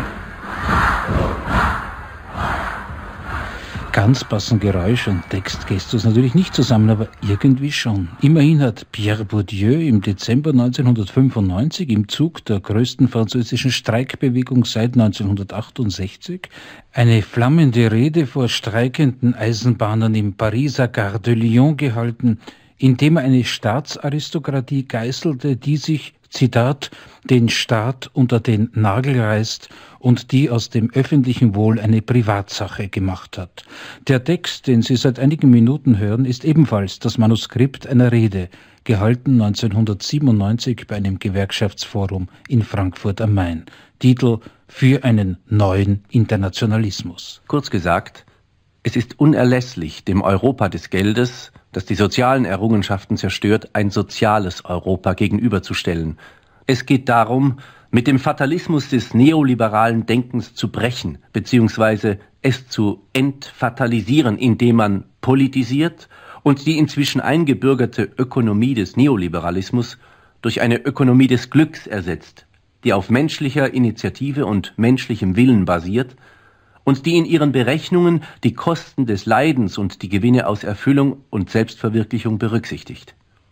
Ganz passen Geräusch und Textgestus natürlich nicht zusammen, aber irgendwie schon. Immerhin hat Pierre Bourdieu im Dezember neunzehnhundertfünfundneunzig im Zug der größten französischen Streikbewegung seit neunzehnhundertachtundsechzig eine flammende Rede vor streikenden Eisenbahnern im Pariser Gare de Lyon gehalten, indem er eine Staatsaristokratie geißelte, die sich, Zitat, den Staat unter den Nagel reißt und die aus dem öffentlichen Wohl eine Privatsache gemacht hat. Der Text, den Sie seit einigen Minuten hören, ist ebenfalls das Manuskript einer Rede, gehalten neunzehnhundertsiebenundneunzig bei einem Gewerkschaftsforum in Frankfurt am Main. Titel: Für einen neuen Internationalismus. Kurz gesagt, es ist unerlässlich, dem Europa des Geldes, das die sozialen Errungenschaften zerstört, ein soziales Europa gegenüberzustellen. Es geht darum, mit dem Fatalismus des neoliberalen Denkens zu brechen, beziehungsweise es zu entfatalisieren, indem man politisiert und die inzwischen eingebürgerte Ökonomie des Neoliberalismus durch eine Ökonomie des Glücks ersetzt, die auf menschlicher Initiative und menschlichem Willen basiert und die in ihren Berechnungen die Kosten des Leidens und die Gewinne aus Erfüllung und Selbstverwirklichung berücksichtigt.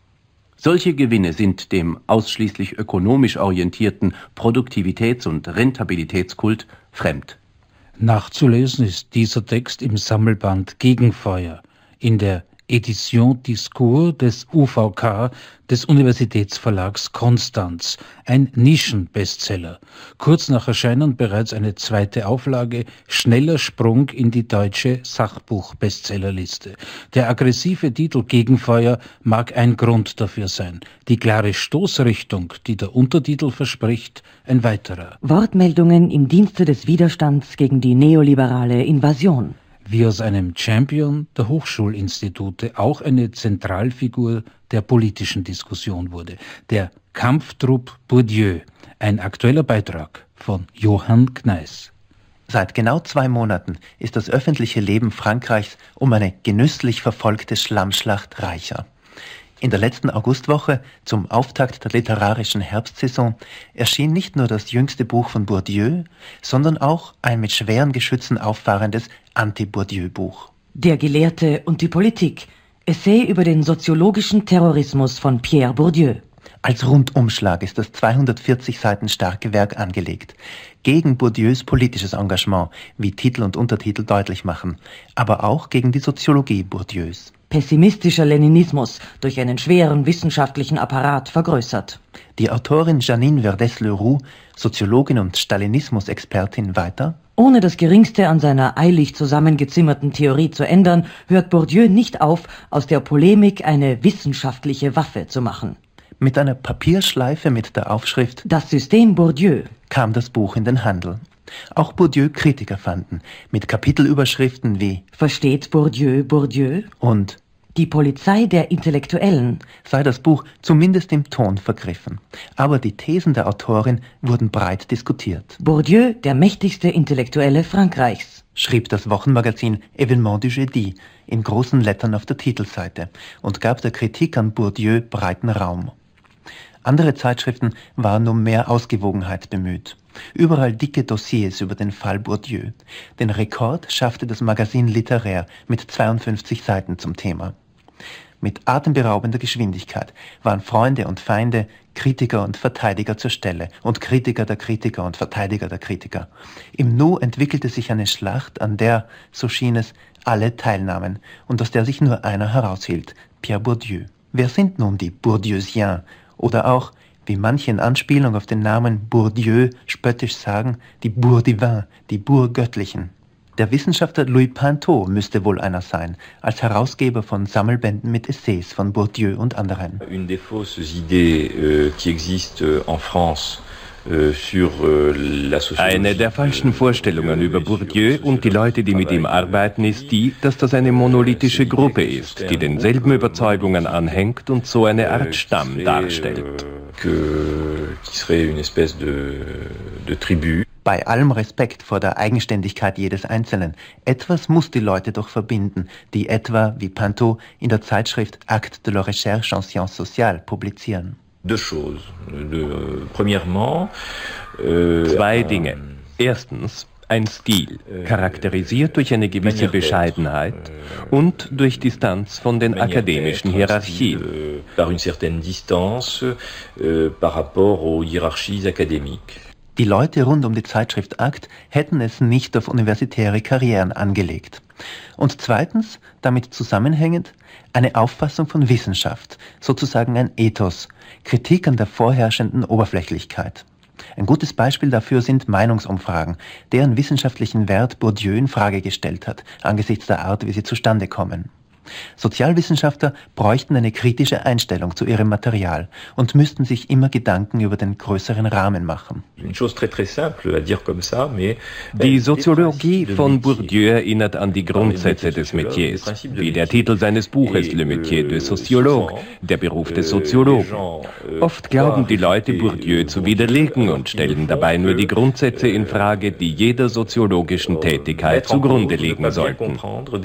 Solche Gewinne sind dem ausschließlich ökonomisch orientierten Produktivitäts- und Rentabilitätskult fremd. Nachzulesen ist dieser Text im Sammelband Gegenfeuer in der Edition Discours des U V K des Universitätsverlags Konstanz, ein Nischenbestseller. Kurz nach Erscheinen bereits eine zweite Auflage, schneller Sprung in die deutsche Sachbuch-Bestsellerliste. Der aggressive Titel Gegenfeuer mag ein Grund dafür sein. Die klare Stoßrichtung, die der Untertitel verspricht, ein weiterer. Wortmeldungen im Dienste des Widerstands gegen die neoliberale Invasion. Wie aus einem Champion der Hochschulinstitute auch eine Zentralfigur der politischen Diskussion wurde. Der Kampftrupp Bourdieu, ein aktueller Beitrag von Johann Kneis. Seit genau zwei Monaten ist das öffentliche Leben Frankreichs um eine genüsslich verfolgte Schlammschlacht reicher. In der letzten Augustwoche, zum Auftakt der literarischen Herbstsaison, erschien nicht nur das jüngste Buch von Bourdieu, sondern auch ein mit schweren Geschützen auffahrendes Anti-Bourdieu-Buch. Der Gelehrte und die Politik. Essay über den soziologischen Terrorismus von Pierre Bourdieu. Als Rundumschlag ist das zweihundertvierzig Seiten starke Werk angelegt. Gegen Bourdieus politisches Engagement, wie Titel und Untertitel deutlich machen, aber auch gegen die Soziologie Bourdieus. Pessimistischer Leninismus durch einen schweren wissenschaftlichen Apparat vergrößert. Die Autorin Janine Verdès-Leroux, Soziologin und Stalinismus-Expertin, weiter: Ohne das Geringste an seiner eilig zusammengezimmerten Theorie zu ändern, hört Bourdieu nicht auf, aus der Polemik eine wissenschaftliche Waffe zu machen. Mit einer Papierschleife mit der Aufschrift Das System Bourdieu kam das Buch in den Handel. Auch Bourdieu-Kritiker fanden, mit Kapitelüberschriften wie Versteht Bourdieu Bourdieu? Und Die Polizei der Intellektuellen sei das Buch zumindest im Ton vergriffen. Aber die Thesen der Autorin wurden breit diskutiert. Bourdieu, der mächtigste Intellektuelle Frankreichs, schrieb das Wochenmagazin Événement du Jeudi in großen Lettern auf der Titelseite und gab der Kritik an Bourdieu breiten Raum. Andere Zeitschriften waren um mehr Ausgewogenheit bemüht. Überall dicke Dossiers über den Fall Bourdieu. Den Rekord schaffte das Magazin Literaire mit zweiundfünfzig Seiten zum Thema. Mit atemberaubender Geschwindigkeit waren Freunde und Feinde, Kritiker und Verteidiger zur Stelle und Kritiker der Kritiker und Verteidiger der Kritiker. Im Nu entwickelte sich eine Schlacht, an der, so schien es, alle teilnahmen und aus der sich nur einer heraushielt, Pierre Bourdieu. Wer sind nun die Bourdieusiens oder auch, wie manche in Anspielung auf den Namen Bourdieu spöttisch sagen, die Bourdivins, die Bourgöttlichen? Der Wissenschaftler Louis Pintot müsste wohl einer sein, als Herausgeber von Sammelbänden mit Essays von Bourdieu und anderen. Une des fausses idées euh, qui existe en France. Eine der falschen Vorstellungen über Bourdieu und die Leute, die mit ihm arbeiten, ist die, dass das eine monolithische Gruppe ist, die denselben Überzeugungen anhängt und so eine Art Stamm darstellt. Bei allem Respekt vor der Eigenständigkeit jedes Einzelnen, etwas muss die Leute doch verbinden, die etwa, wie Pintot, in der Zeitschrift Actes de la Recherche en Sciences Sociales publizieren. Deux choses. De, premièrement, euh, Zwei Dinge. Erstens, ein Stil, charakterisiert durch eine gewisse Bescheidenheit und durch Distanz von den akademischen Hierarchien. Par une certaine distance euh, par rapport aux hiérarchies académiques. Die Leute rund um die Zeitschrift Akt hätten es nicht auf universitäre Karrieren angelegt. Und zweitens, damit zusammenhängend, eine Auffassung von Wissenschaft, sozusagen ein Ethos, Kritik an der vorherrschenden Oberflächlichkeit. Ein gutes Beispiel dafür sind Meinungsumfragen, deren wissenschaftlichen Wert Bourdieu in Frage gestellt hat, angesichts der Art, wie sie zustande kommen. Sozialwissenschaftler bräuchten eine kritische Einstellung zu ihrem Material und müssten sich immer Gedanken über den größeren Rahmen machen. Die Soziologie von Bourdieu erinnert an die Grundsätze des Metiers, wie der Titel seines Buches Le Métier de Sociologue, der Beruf des Soziologen. Oft glauben die Leute, Bourdieu zu widerlegen und stellen dabei nur die Grundsätze in Frage, die jeder soziologischen Tätigkeit zugrunde liegen sollten.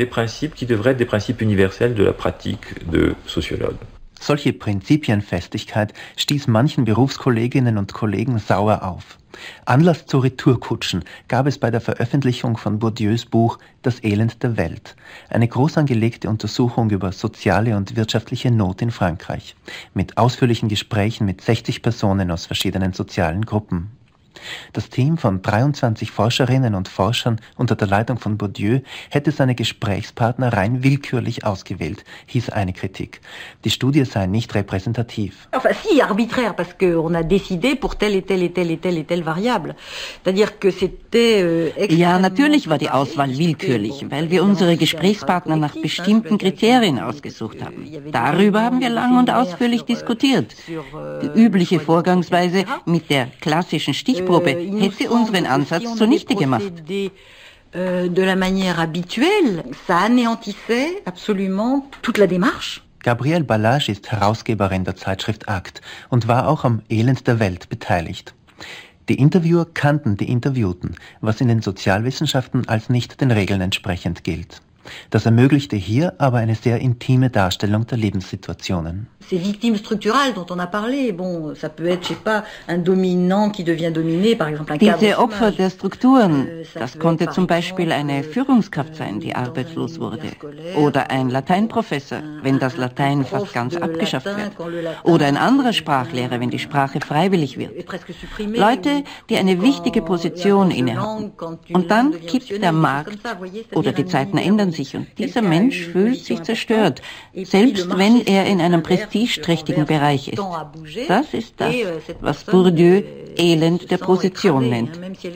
Universelle de la pratique de sociologue. Solche Prinzipienfestigkeit stieß manchen Berufskolleginnen und Kollegen sauer auf. Anlass zu Retourkutschen gab es bei der Veröffentlichung von Bourdieus Buch Das Elend der Welt, eine groß angelegte Untersuchung über soziale und wirtschaftliche Not in Frankreich, mit ausführlichen Gesprächen mit sechzig Personen aus verschiedenen sozialen Gruppen. Das Team von dreiundzwanzig Forscherinnen und Forschern unter der Leitung von Bourdieu hätte seine Gesprächspartner rein willkürlich ausgewählt, hieß eine Kritik. Die Studie sei nicht repräsentativ. Enfin, si, arbitraire, parce qu'on a décidé pour telle et telle et telle et telle et telle variable. C'est-à-dire que c'était euh, Ja, natürlich war die Auswahl willkürlich, weil wir unsere Gesprächspartner nach bestimmten Kriterien ausgesucht haben. Darüber haben wir lang und ausführlich diskutiert. Die übliche Vorgangsweise mit der klassischen Stichprobe hätte unseren Ansatz zunichte gemacht. de la manière habituelle, ça anéantissait absolument toute la démarche. Gabrielle Ballage ist Herausgeberin der Zeitschrift Akt und war auch am Elend der Welt beteiligt. Die Interviewer kannten die Interviewten, was in den Sozialwissenschaften als nicht den Regeln entsprechend gilt. Das ermöglichte hier aber eine sehr intime Darstellung der Lebenssituationen. Ces victimes structurales dont on a parlé, bon, ça peut être, je sais pas, un dominant qui devient dominé, par exemple un cadre. Diese Opfer der Strukturen, das konnte zum Beispiel eine Führungskraft sein, die arbeitslos wurde. Oder ein Lateinprofessor, wenn das Latein fast ganz abgeschafft wird. Oder ein anderer Sprachlehrer, wenn die Sprache freiwillig wird. Leute, die eine wichtige Position innehaben. Und dann kippt der Markt oder die Zeiten ändern sich und dieser Mensch fühlt sich zerstört, selbst wenn er in einem prestigeträchtigen Bereich ist. Das ist das, was Bourdieu Elend der Position nennt.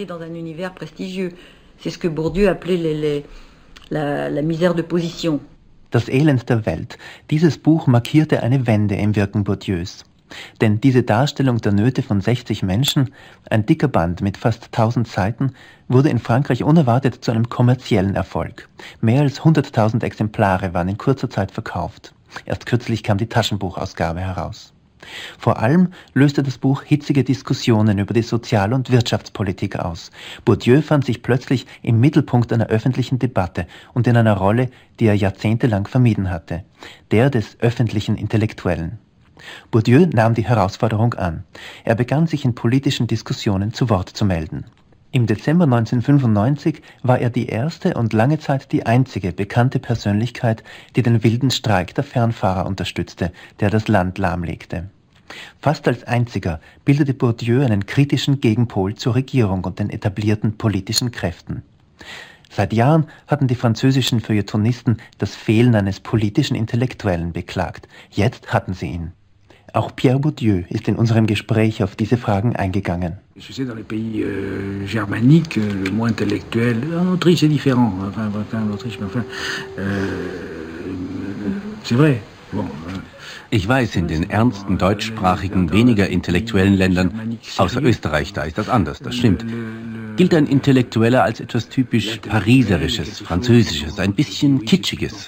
Das Elend der Welt. Dieses Buch markierte eine Wende im Wirken Bourdieus. Denn diese Darstellung der Nöte von sechzig Menschen, ein dicker Band mit fast tausend Seiten, wurde in Frankreich unerwartet zu einem kommerziellen Erfolg. Mehr als hunderttausend Exemplare waren in kurzer Zeit verkauft. Erst kürzlich kam die Taschenbuchausgabe heraus. Vor allem löste das Buch hitzige Diskussionen über die Sozial- und Wirtschaftspolitik aus. Bourdieu fand sich plötzlich im Mittelpunkt einer öffentlichen Debatte und in einer Rolle, die er jahrzehntelang vermieden hatte, der des öffentlichen Intellektuellen. Bourdieu nahm die Herausforderung an. Er begann sich in politischen Diskussionen zu Wort zu melden. Im Dezember neunzehnhundertfünfundneunzig war er die erste und lange Zeit die einzige bekannte Persönlichkeit, die den wilden Streik der Fernfahrer unterstützte, der das Land lahmlegte. Fast als einziger bildete Bourdieu einen kritischen Gegenpol zur Regierung und den etablierten politischen Kräften. Seit Jahren hatten die französischen Feuilletonisten das Fehlen eines politischen Intellektuellen beklagt. Jetzt hatten sie ihn. Auch Pierre Bourdieu ist in unserem Gespräch auf diese Fragen eingegangen. Je sais, dans les pays euh, germaniques, le mot intellectuel, en Autriche c'est différent, enfin, en Autriche, mais enfin, euh, c'est vrai. Bon, euh, Ich weiß, in den ernsten deutschsprachigen, weniger intellektuellen Ländern, außer Österreich, da ist das anders, das stimmt, gilt ein Intellektueller als etwas typisch Pariserisches, Französisches, ein bisschen Kitschiges.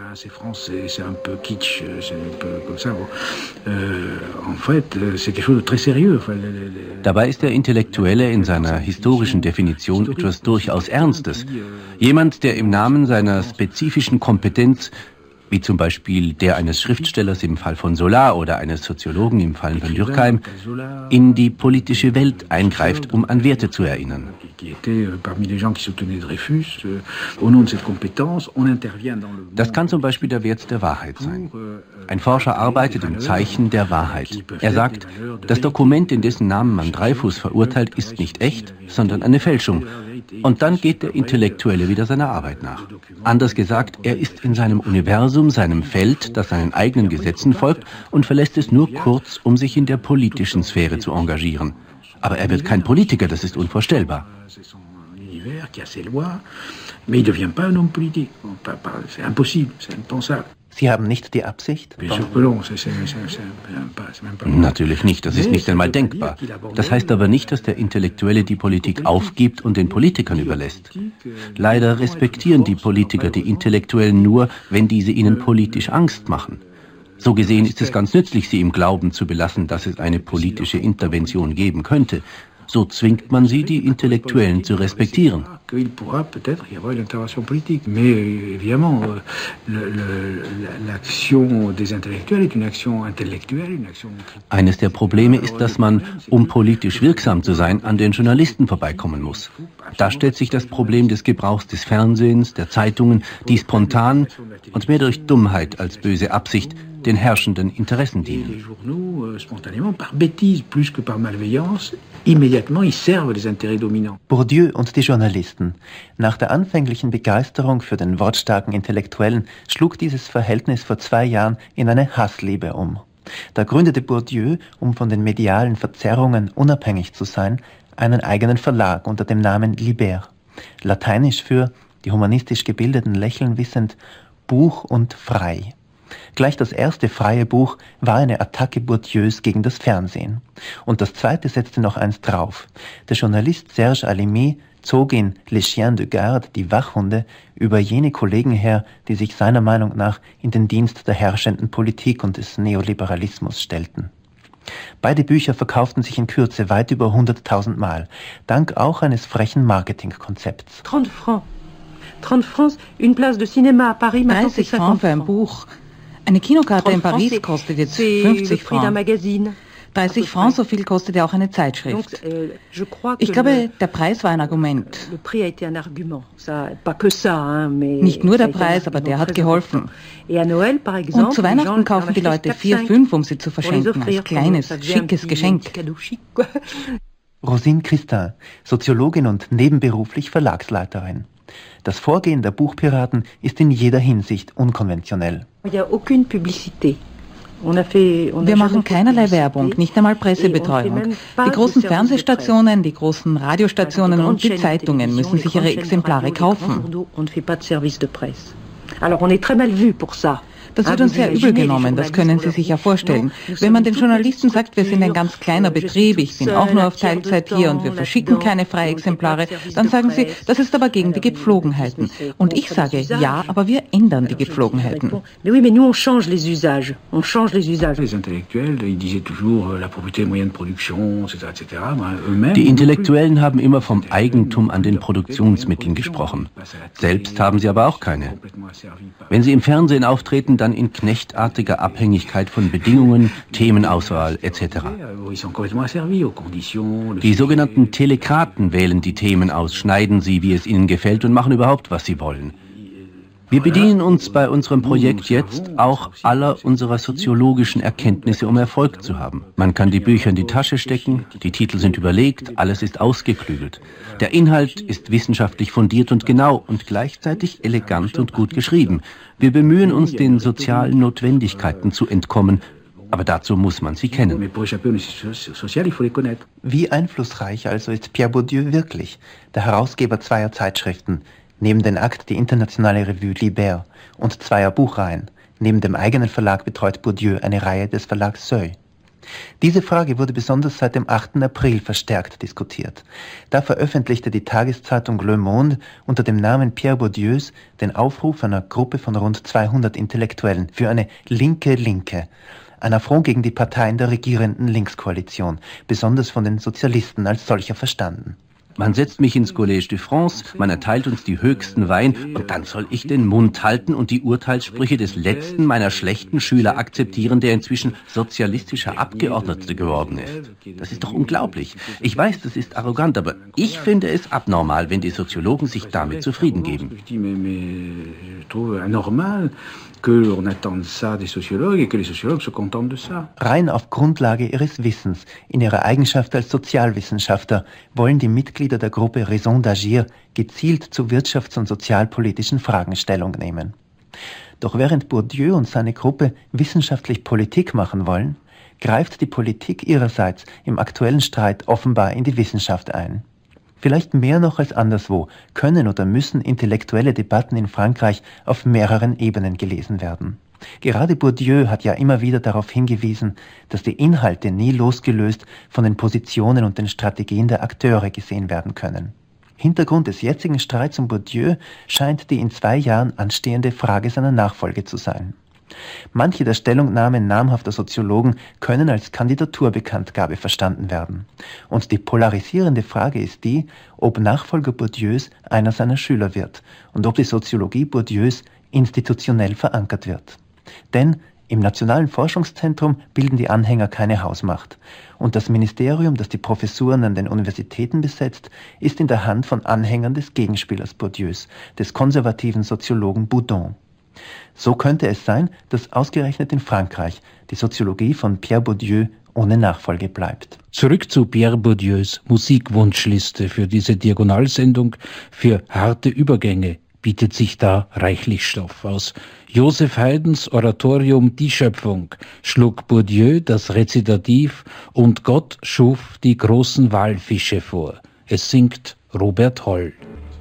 Dabei ist der Intellektuelle in seiner historischen Definition etwas durchaus Ernstes. Jemand, der im Namen seiner spezifischen Kompetenz, wie zum Beispiel der eines Schriftstellers im Fall von Zola oder eines Soziologen im Fall von Durkheim, in die politische Welt eingreift, um an Werte zu erinnern. Das kann zum Beispiel der Wert der Wahrheit sein. Ein Forscher arbeitet im Zeichen der Wahrheit. Er sagt, das Dokument, in dessen Namen man Dreyfus verurteilt, ist nicht echt, sondern eine Fälschung. Und dann geht der Intellektuelle wieder seiner Arbeit nach. Anders gesagt, er ist in seinem Universum, seinem Feld, das seinen eigenen Gesetzen folgt und verlässt es nur kurz, um sich in der politischen Sphäre zu engagieren. Aber er wird kein Politiker, das ist unvorstellbar. Sie haben nicht die Absicht? Natürlich nicht, das ist nicht einmal denkbar. Das heißt aber nicht, dass der Intellektuelle die Politik aufgibt und den Politikern überlässt. Leider respektieren die Politiker die Intellektuellen nur, wenn diese ihnen politisch Angst machen. So gesehen ist es ganz nützlich, sie im Glauben zu belassen, dass es eine politische Intervention geben könnte. So zwingt man sie, die Intellektuellen zu respektieren. Eines der Probleme ist, dass man, um politisch wirksam zu sein, an den Journalisten vorbeikommen muss. Da stellt sich das Problem des Gebrauchs des Fernsehens, der Zeitungen, die spontan und mehr durch Dummheit als böse Absicht den herrschenden Interessen dienen. Bourdieu und die Journalisten. Nach der anfänglichen Begeisterung für den wortstarken Intellektuellen schlug dieses Verhältnis vor zwei Jahren in eine Hassliebe um. Da gründete Bourdieu, um von den medialen Verzerrungen unabhängig zu sein, einen eigenen Verlag unter dem Namen Liber. Lateinisch für, die humanistisch Gebildeten lächeln wissend, Buch und frei. Gleich das erste freie Buch war eine Attacke Bourdieus gegen das Fernsehen. Und das zweite setzte noch eins drauf. Der Journalist Serge Alimi zog in Les Chiens de Garde, die Wachhunde, über jene Kollegen her, die sich seiner Meinung nach in den Dienst der herrschenden Politik und des Neoliberalismus stellten. Beide Bücher verkauften sich in Kürze weit über hunderttausend Mal, dank auch eines frechen Marketingkonzepts. dreißig francs. dreißig francs, une place de cinéma à Paris, dreißig Francs für ein Buch. Eine Kinokarte in Paris kostet jetzt fünfzig Francs. dreißig Francs, so viel kostet ja auch eine Zeitschrift. Ich glaube, der Preis war ein Argument. Nicht nur der Preis, aber der hat geholfen. Und zu Weihnachten kaufen die Leute vier, fünf, um sie zu verschenken, als kleines, schickes Geschenk. Rosine Christin, Soziologin und nebenberuflich Verlagsleiterin. Das Vorgehen der Buchpiraten ist in jeder Hinsicht unkonventionell. Wir machen keinerlei Werbung, nicht einmal Pressebetreuung. Die großen Fernsehstationen, die großen Radiostationen und die Zeitungen müssen sich ihre Exemplare kaufen. Das wird uns sehr übel genommen, das können Sie sich ja vorstellen. Wenn man den Journalisten sagt, wir sind ein ganz kleiner Betrieb, ich bin auch nur auf Teilzeit hier und wir verschicken keine freie Exemplare, dann sagen sie, das ist aber gegen die Gepflogenheiten. Und ich sage, ja, aber wir ändern die Gepflogenheiten. Die Intellektuellen haben immer vom Eigentum an den Produktionsmitteln gesprochen. Selbst haben sie aber auch keine. Wenn sie im Fernsehen auftreten, dann in knechtartiger Abhängigkeit von Bedingungen, Themenauswahl et cetera. Die sogenannten Telekraten wählen die Themen aus, schneiden sie, wie es ihnen gefällt und machen überhaupt, was sie wollen. Wir bedienen uns bei unserem Projekt jetzt auch aller unserer soziologischen Erkenntnisse, um Erfolg zu haben. Man kann die Bücher in die Tasche stecken, die Titel sind überlegt, alles ist ausgeklügelt. Der Inhalt ist wissenschaftlich fundiert und genau und gleichzeitig elegant und gut geschrieben. Wir bemühen uns, den sozialen Notwendigkeiten zu entkommen, aber dazu muss man sie kennen. Wie einflussreich also ist Pierre Bourdieu wirklich, der Herausgeber zweier Zeitschriften, neben den Akt die internationale Revue Liber und zweier Buchreihen. Neben dem eigenen Verlag betreut Bourdieu eine Reihe des Verlags Seuil. Diese Frage wurde besonders seit dem achten April verstärkt diskutiert. Da veröffentlichte die Tageszeitung Le Monde unter dem Namen Pierre Bourdieus den Aufruf einer Gruppe von rund zweihundert Intellektuellen für eine linke Linke. Ein Affront gegen die Parteien der regierenden Linkskoalition, besonders von den Sozialisten als solcher verstanden. Man setzt mich ins Collège de France, man erteilt uns die höchsten Wein und dann soll ich den Mund halten und die Urteilssprüche des letzten meiner schlechten Schüler akzeptieren, der inzwischen sozialistischer Abgeordneter geworden ist. Das ist doch unglaublich. Ich weiß, das ist arrogant, aber ich finde es abnormal, wenn die Soziologen sich damit zufrieden geben. Rein auf Grundlage ihres Wissens, in ihrer Eigenschaft als Sozialwissenschaftler, wollen die Mitglieder der Gruppe Raison d'Agir gezielt zu wirtschafts- und sozialpolitischen Fragen Stellung nehmen. Doch während Bourdieu und seine Gruppe wissenschaftlich Politik machen wollen, greift die Politik ihrerseits im aktuellen Streit offenbar in die Wissenschaft ein. Vielleicht mehr noch als anderswo können oder müssen intellektuelle Debatten in Frankreich auf mehreren Ebenen gelesen werden. Gerade Bourdieu hat ja immer wieder darauf hingewiesen, dass die Inhalte nie losgelöst von den Positionen und den Strategien der Akteure gesehen werden können. Hintergrund des jetzigen Streits um Bourdieu scheint die in zwei Jahren anstehende Frage seiner Nachfolge zu sein. Manche der Stellungnahmen namhafter Soziologen können als Kandidaturbekanntgabe verstanden werden. Und die polarisierende Frage ist die, ob Nachfolger Bourdieus einer seiner Schüler wird und ob die Soziologie Bourdieus institutionell verankert wird. Denn im Nationalen Forschungszentrum bilden die Anhänger keine Hausmacht. Und das Ministerium, das die Professuren an den Universitäten besetzt, ist in der Hand von Anhängern des Gegenspielers Bourdieus, des konservativen Soziologen Boudon. So könnte es sein, dass ausgerechnet in Frankreich die Soziologie von Pierre Bourdieu ohne Nachfolge bleibt. Zurück zu Pierre Bourdieus Musikwunschliste für diese Diagonalsendung. Für harte Übergänge bietet sich da reichlich Stoff. Aus Joseph Haydns Oratorium Die Schöpfung schlug Bourdieu das Rezitativ und Gott schuf die großen Walfische vor. Es singt Robert Holl.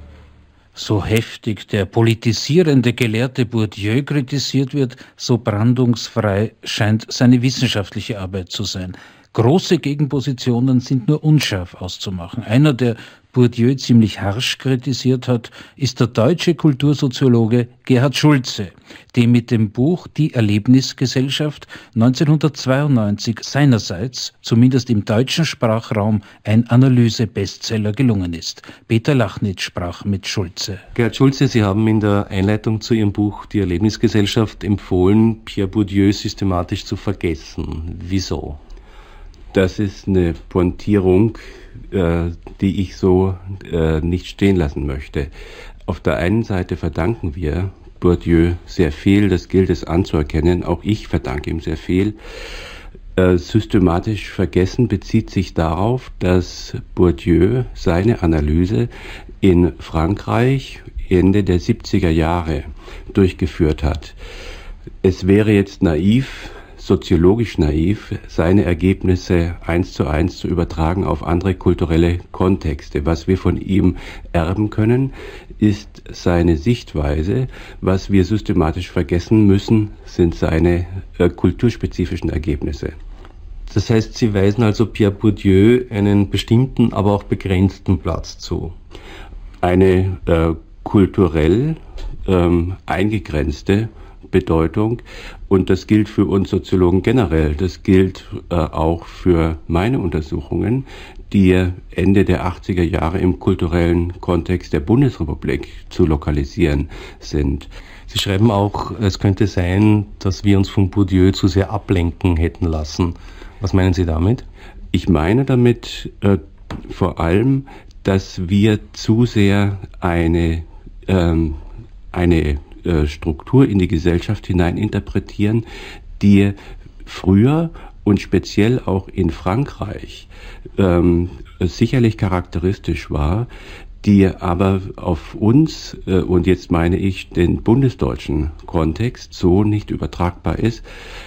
So heftig der politisierende Gelehrte Bourdieu kritisiert wird, so brandungsfrei scheint seine wissenschaftliche Arbeit zu sein. Große Gegenpositionen sind nur unscharf auszumachen. Einer, der Bourdieu ziemlich harsch kritisiert hat, ist der deutsche Kultursoziologe Gerhard Schulze, dem mit dem Buch Die Erlebnisgesellschaft neunzehnhundertzweiundneunzig seinerseits, zumindest im deutschen Sprachraum, ein Analyse-Bestseller gelungen ist. Peter Lachnitz sprach mit Schulze. Gerhard Schulze, Sie haben in der Einleitung zu Ihrem Buch Die Erlebnisgesellschaft empfohlen, Pierre Bourdieu systematisch zu vergessen. Wieso? Das ist eine Pointierung, äh, die ich so äh, nicht stehen lassen möchte. Auf der einen Seite verdanken wir Bourdieu sehr viel, das gilt es anzuerkennen, auch ich verdanke ihm sehr viel. Äh, systematisch vergessen bezieht sich darauf, dass Bourdieu seine Analyse in Frankreich Ende der siebziger Jahre durchgeführt hat. Es wäre jetzt naiv, soziologisch naiv, seine Ergebnisse eins zu eins zu übertragen auf andere kulturelle Kontexte. Was wir von ihm erben können, ist seine Sichtweise. Was wir systematisch vergessen müssen, sind seine äh, kulturspezifischen Ergebnisse. Das heißt, Sie weisen also Pierre Bourdieu einen bestimmten, aber auch begrenzten Platz zu. Eine äh, kulturell ähm, eingegrenzte Bedeutung, und das gilt für uns Soziologen generell, das gilt äh, auch für meine Untersuchungen, die Ende der achtziger Jahre im kulturellen Kontext der Bundesrepublik zu lokalisieren sind. Sie schreiben auch, es könnte sein, dass wir uns von Bourdieu zu sehr ablenken hätten lassen. Was meinen Sie damit? Ich meine damit äh, vor allem, dass wir zu sehr eine, ähm, eine äh, Struktur in die Gesellschaft hineininterpretieren, die früher und speziell auch in Frankreich ähm, sicherlich charakteristisch war, die aber auf uns, äh, und jetzt meine ich den bundesdeutschen Kontext, so nicht übertragbar ist,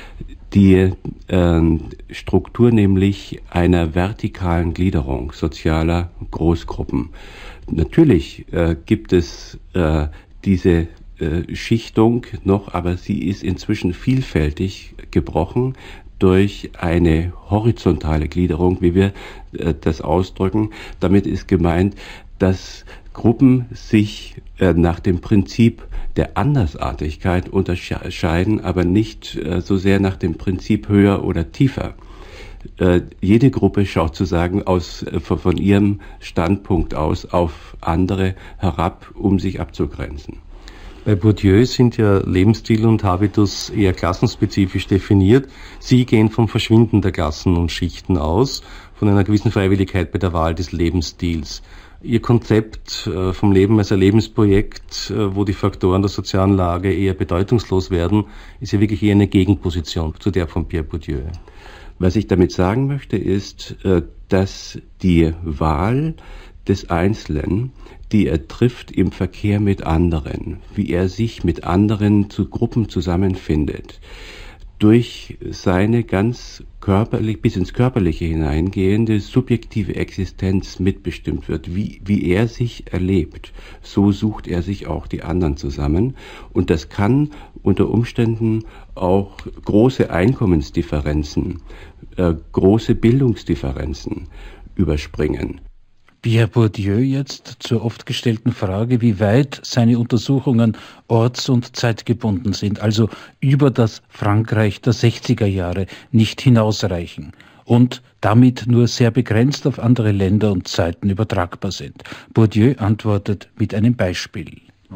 die äh, Struktur nämlich einer vertikalen Gliederung sozialer Großgruppen. Natürlich äh, gibt es äh, diese äh, Schichtung noch, aber sie ist inzwischen vielfältig gebrochen durch eine horizontale Gliederung, wie wir äh, das ausdrücken. Damit ist gemeint, dass Gruppen sich äh, nach dem Prinzip der Andersartigkeit unterscheiden, aber nicht äh, so sehr nach dem Prinzip höher oder tiefer. Äh, jede Gruppe schaut sozusagen aus, äh, von ihrem Standpunkt aus auf andere herab, um sich abzugrenzen. Bei Bourdieu sind ja Lebensstil und Habitus eher klassenspezifisch definiert. Sie gehen vom Verschwinden der Klassen und Schichten aus, von einer gewissen Freiwilligkeit bei der Wahl des Lebensstils. Ihr Konzept äh, vom Leben als ein Lebensprojekt, äh, wo die Faktoren der sozialen Lage eher bedeutungslos werden, ist ja wirklich eher eine Gegenposition zu der von Pierre Bourdieu. Was ich damit sagen möchte, ist, äh, dass die Wahl des Einzelnen, die er trifft im Verkehr mit anderen, wie er sich mit anderen zu Gruppen zusammenfindet, durch seine ganz körperlich, bis ins Körperliche hineingehende subjektive Existenz mitbestimmt wird. Wie, wie er sich erlebt, so sucht er sich auch die anderen zusammen. Und das kann unter Umständen auch große Einkommensdifferenzen, äh, große Bildungsdifferenzen überspringen. Pierre Bourdieu jetzt zur oft gestellten Frage, wie weit seine Untersuchungen orts- und zeitgebunden sind, also über das Frankreich der sechziger Jahre nicht hinausreichen und damit nur sehr begrenzt auf andere Länder und Zeiten übertragbar sind. Bourdieu antwortet mit einem Beispiel.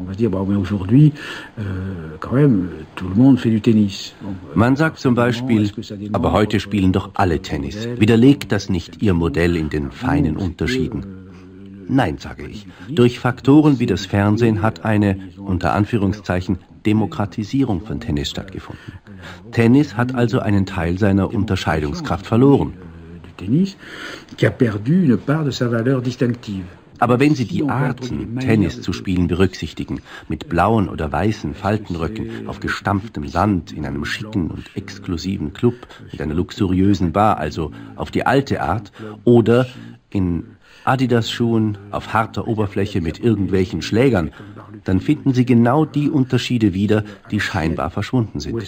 Man sagt zum Beispiel, aber heute spielen doch alle Tennis. Widerlegt das nicht Ihr Modell in den feinen Unterschieden? Nein, sage ich. Durch Faktoren wie das Fernsehen hat eine, unter Anführungszeichen, Demokratisierung von Tennis stattgefunden. Tennis hat also einen Teil seiner Unterscheidungskraft verloren. Aber wenn Sie die Arten, Tennis zu spielen, berücksichtigen, mit blauen oder weißen Faltenröcken auf gestampftem Sand in einem schicken und exklusiven Club mit einer luxuriösen Bar, also auf die alte Art, oder in Adidas-Schuhen auf harter Oberfläche mit irgendwelchen Schlägern, dann finden Sie genau die Unterschiede wieder, die scheinbar verschwunden sind.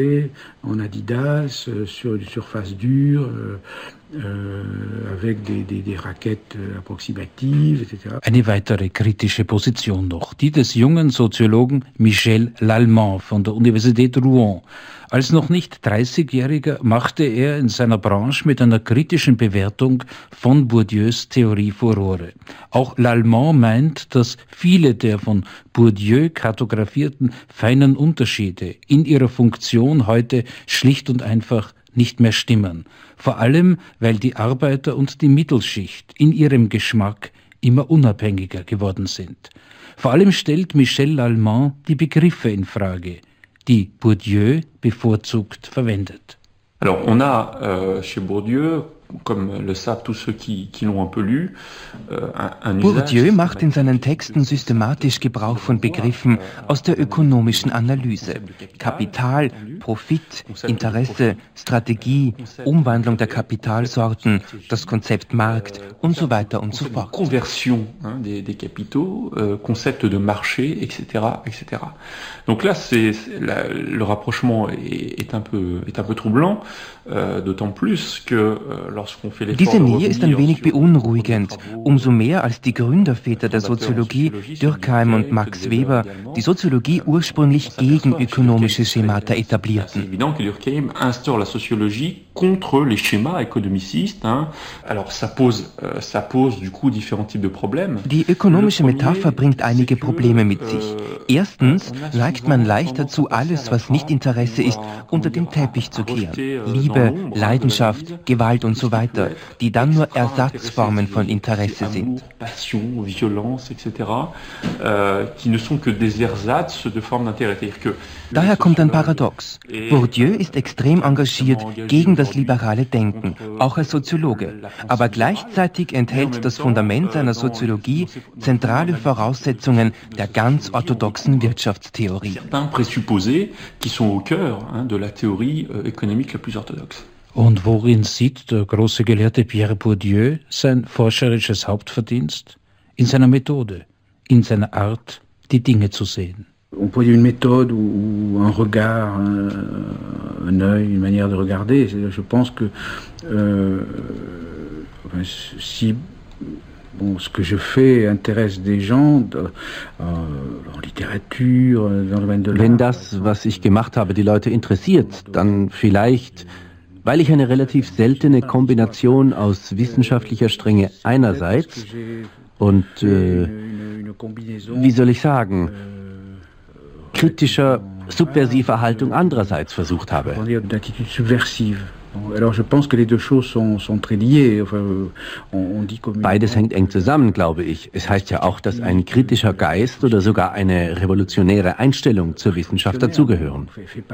Eine weitere kritische Position noch, die des jungen Soziologen Michel Lallemand von der Universität Rouen. Als noch nicht dreißigjähriger machte er in seiner Branche mit einer kritischen Bewertung von Bourdieus Theorie Furore. Auch Lallemand meint, dass viele der von Bourdieu kartografierten feinen Unterschiede in ihrer Funktion heute schlicht und einfach nicht mehr stimmen. Vor allem, weil die Arbeiter- und die Mittelschicht in ihrem Geschmack immer unabhängiger geworden sind. Vor allem stellt Michel Lallemand die Begriffe in Frage, die Bourdieu bevorzugt verwendet. Alors, on a euh, chez Bourdieu, comme le savent tous ceux qui, qui l'ont un peu lu, euh, un, un Bourdieu macht in seinen Texten systematisch Gebrauch von Begriffen aus der ökonomischen Analyse. Kapital, Profit, Interesse, Strategie, Umwandlung der Kapitalsorten, das Konzept Markt und so weiter und so fort. Conversion hein, des, des capitaux, euh, concept de marché, et cetera, et cetera. Donc là, c'est, c'est la, le rapprochement est, est un peu, est un peu troublant, euh, d'autant plus que euh, Diese Nähe ist ein wenig beunruhigend, umso mehr als die Gründerväter der Soziologie, Durkheim und Max Weber, die Soziologie ursprünglich gegen ökonomische Schemata etablierten. Die ökonomische Metapher bringt einige Probleme mit sich. Erstens neigt man leicht dazu, alles, was nicht Interesse ist, unter den Teppich zu kehren. Liebe, Leidenschaft, Gewalt und so weiter, die dann nur Ersatzformen von Interesse sind. Daher kommt ein Paradox. Bourdieu ist extrem engagiert gegen das liberale Denken, auch als Soziologe. Aber gleichzeitig enthält das Fundament seiner Soziologie zentrale Voraussetzungen der ganz orthodoxen Wirtschaftstheorie. Und worin sieht der große Gelehrte Pierre Bourdieu sein forscherisches Hauptverdienst? In seiner Methode, in seiner Art, die Dinge zu sehen. On peut dire une méthode ou, ou un regard, un, un œil, une manière de regarder. Je pense que euh, si bon, ce que je fais intéresse des gens euh, en Literatur, dans le domaine de l'art. Wenn das, was ich gemacht habe, die Leute interessiert, dann vielleicht, weil ich eine relativ seltene Kombination aus wissenschaftlicher Strenge einerseits und, äh, wie soll ich sagen, kritischer, subversiver Haltung andererseits versucht habe. Beides hängt eng zusammen, glaube ich. Es heißt ja auch, dass ein kritischer Geist oder sogar eine revolutionäre Einstellung zur Wissenschaft dazugehören.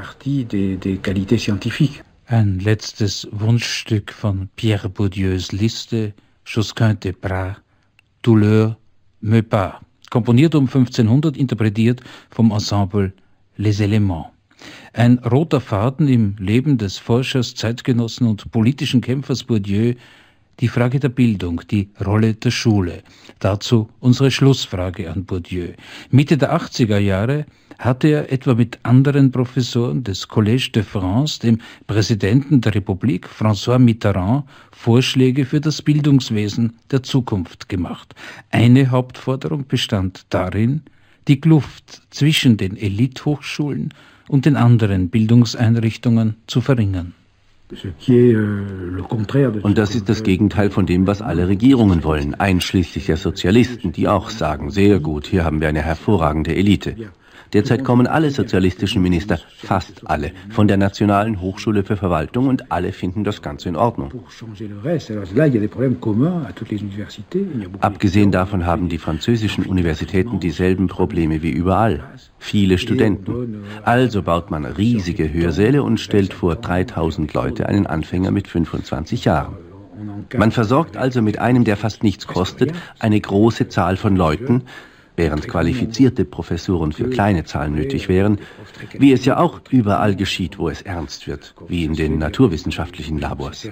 Ein letztes Wunschstück von Pierre Bourdieus Liste, Josquin de Prat, Douleur, me pas. Komponiert um fünfzehnhundert, interpretiert vom Ensemble Les Éléments. Ein roter Faden im Leben des Forschers, Zeitgenossen und politischen Kämpfers Bourdieu, die Frage der Bildung, die Rolle der Schule. Dazu unsere Schlussfrage an Bourdieu. Mitte der achtziger Jahre hatte er etwa mit anderen Professoren des Collège de France, dem Präsidenten der Republik, François Mitterrand, Vorschläge für das Bildungswesen der Zukunft gemacht. Eine Hauptforderung bestand darin, die Kluft zwischen den Elite-Hochschulen und den anderen Bildungseinrichtungen zu verringern. Und das ist das Gegenteil von dem, was alle Regierungen wollen, einschließlich der Sozialisten, die auch sagen, sehr gut, hier haben wir eine hervorragende Elite. Derzeit kommen alle sozialistischen Minister, fast alle, von der Nationalen Hochschule für Verwaltung und alle finden das Ganze in Ordnung. Abgesehen davon haben die französischen Universitäten dieselben Probleme wie überall. Viele Studenten. Also baut man riesige Hörsäle und stellt vor dreitausend Leute einen Anfänger mit fünfundzwanzig Jahren. Man versorgt also mit einem, der fast nichts kostet, eine große Zahl von Leuten, während qualifizierte Professuren für kleine Zahlen nötig wären, wie es ja auch überall geschieht, wo es ernst wird, wie in den naturwissenschaftlichen Labors.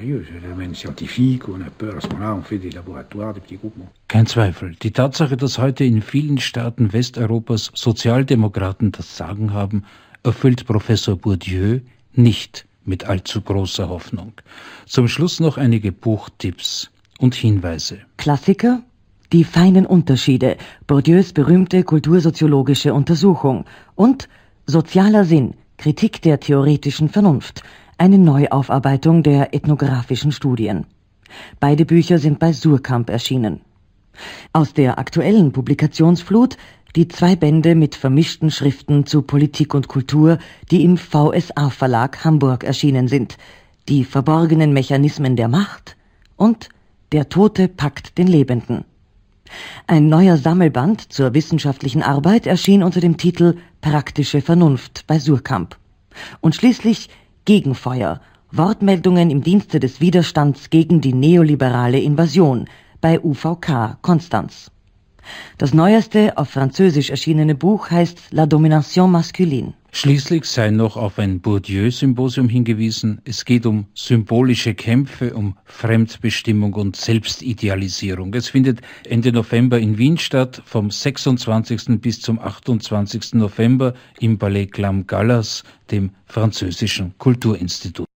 Kein Zweifel. Die Tatsache, dass heute in vielen Staaten Westeuropas Sozialdemokraten das Sagen haben, erfüllt Professor Bourdieu nicht mit allzu großer Hoffnung. Zum Schluss noch einige Buchtipps und Hinweise. Klassiker? Die feinen Unterschiede, Bourdieus berühmte kultursoziologische Untersuchung und Sozialer Sinn, Kritik der theoretischen Vernunft, eine Neuaufarbeitung der ethnografischen Studien. Beide Bücher sind bei Suhrkamp erschienen. Aus der aktuellen Publikationsflut die zwei Bände mit vermischten Schriften zu Politik und Kultur, die im V S A-Verlag Hamburg erschienen sind. Die verborgenen Mechanismen der Macht und Der Tote packt den Lebenden. Ein neuer Sammelband zur wissenschaftlichen Arbeit erschien unter dem Titel Praktische Vernunft bei Suhrkamp. Und schließlich Gegenfeuer, Wortmeldungen im Dienste des Widerstands gegen die neoliberale Invasion bei U V K Konstanz. Das neueste auf Französisch erschienene Buch heißt La Domination masculine. Schließlich sei noch auf ein Bourdieu-Symposium hingewiesen. Es geht um symbolische Kämpfe, um Fremdbestimmung und Selbstidealisierung. Es findet Ende November in Wien statt, vom sechsundzwanzigsten bis zum achtundzwanzigsten November im Palais Clam Gallas, dem französischen Kulturinstitut.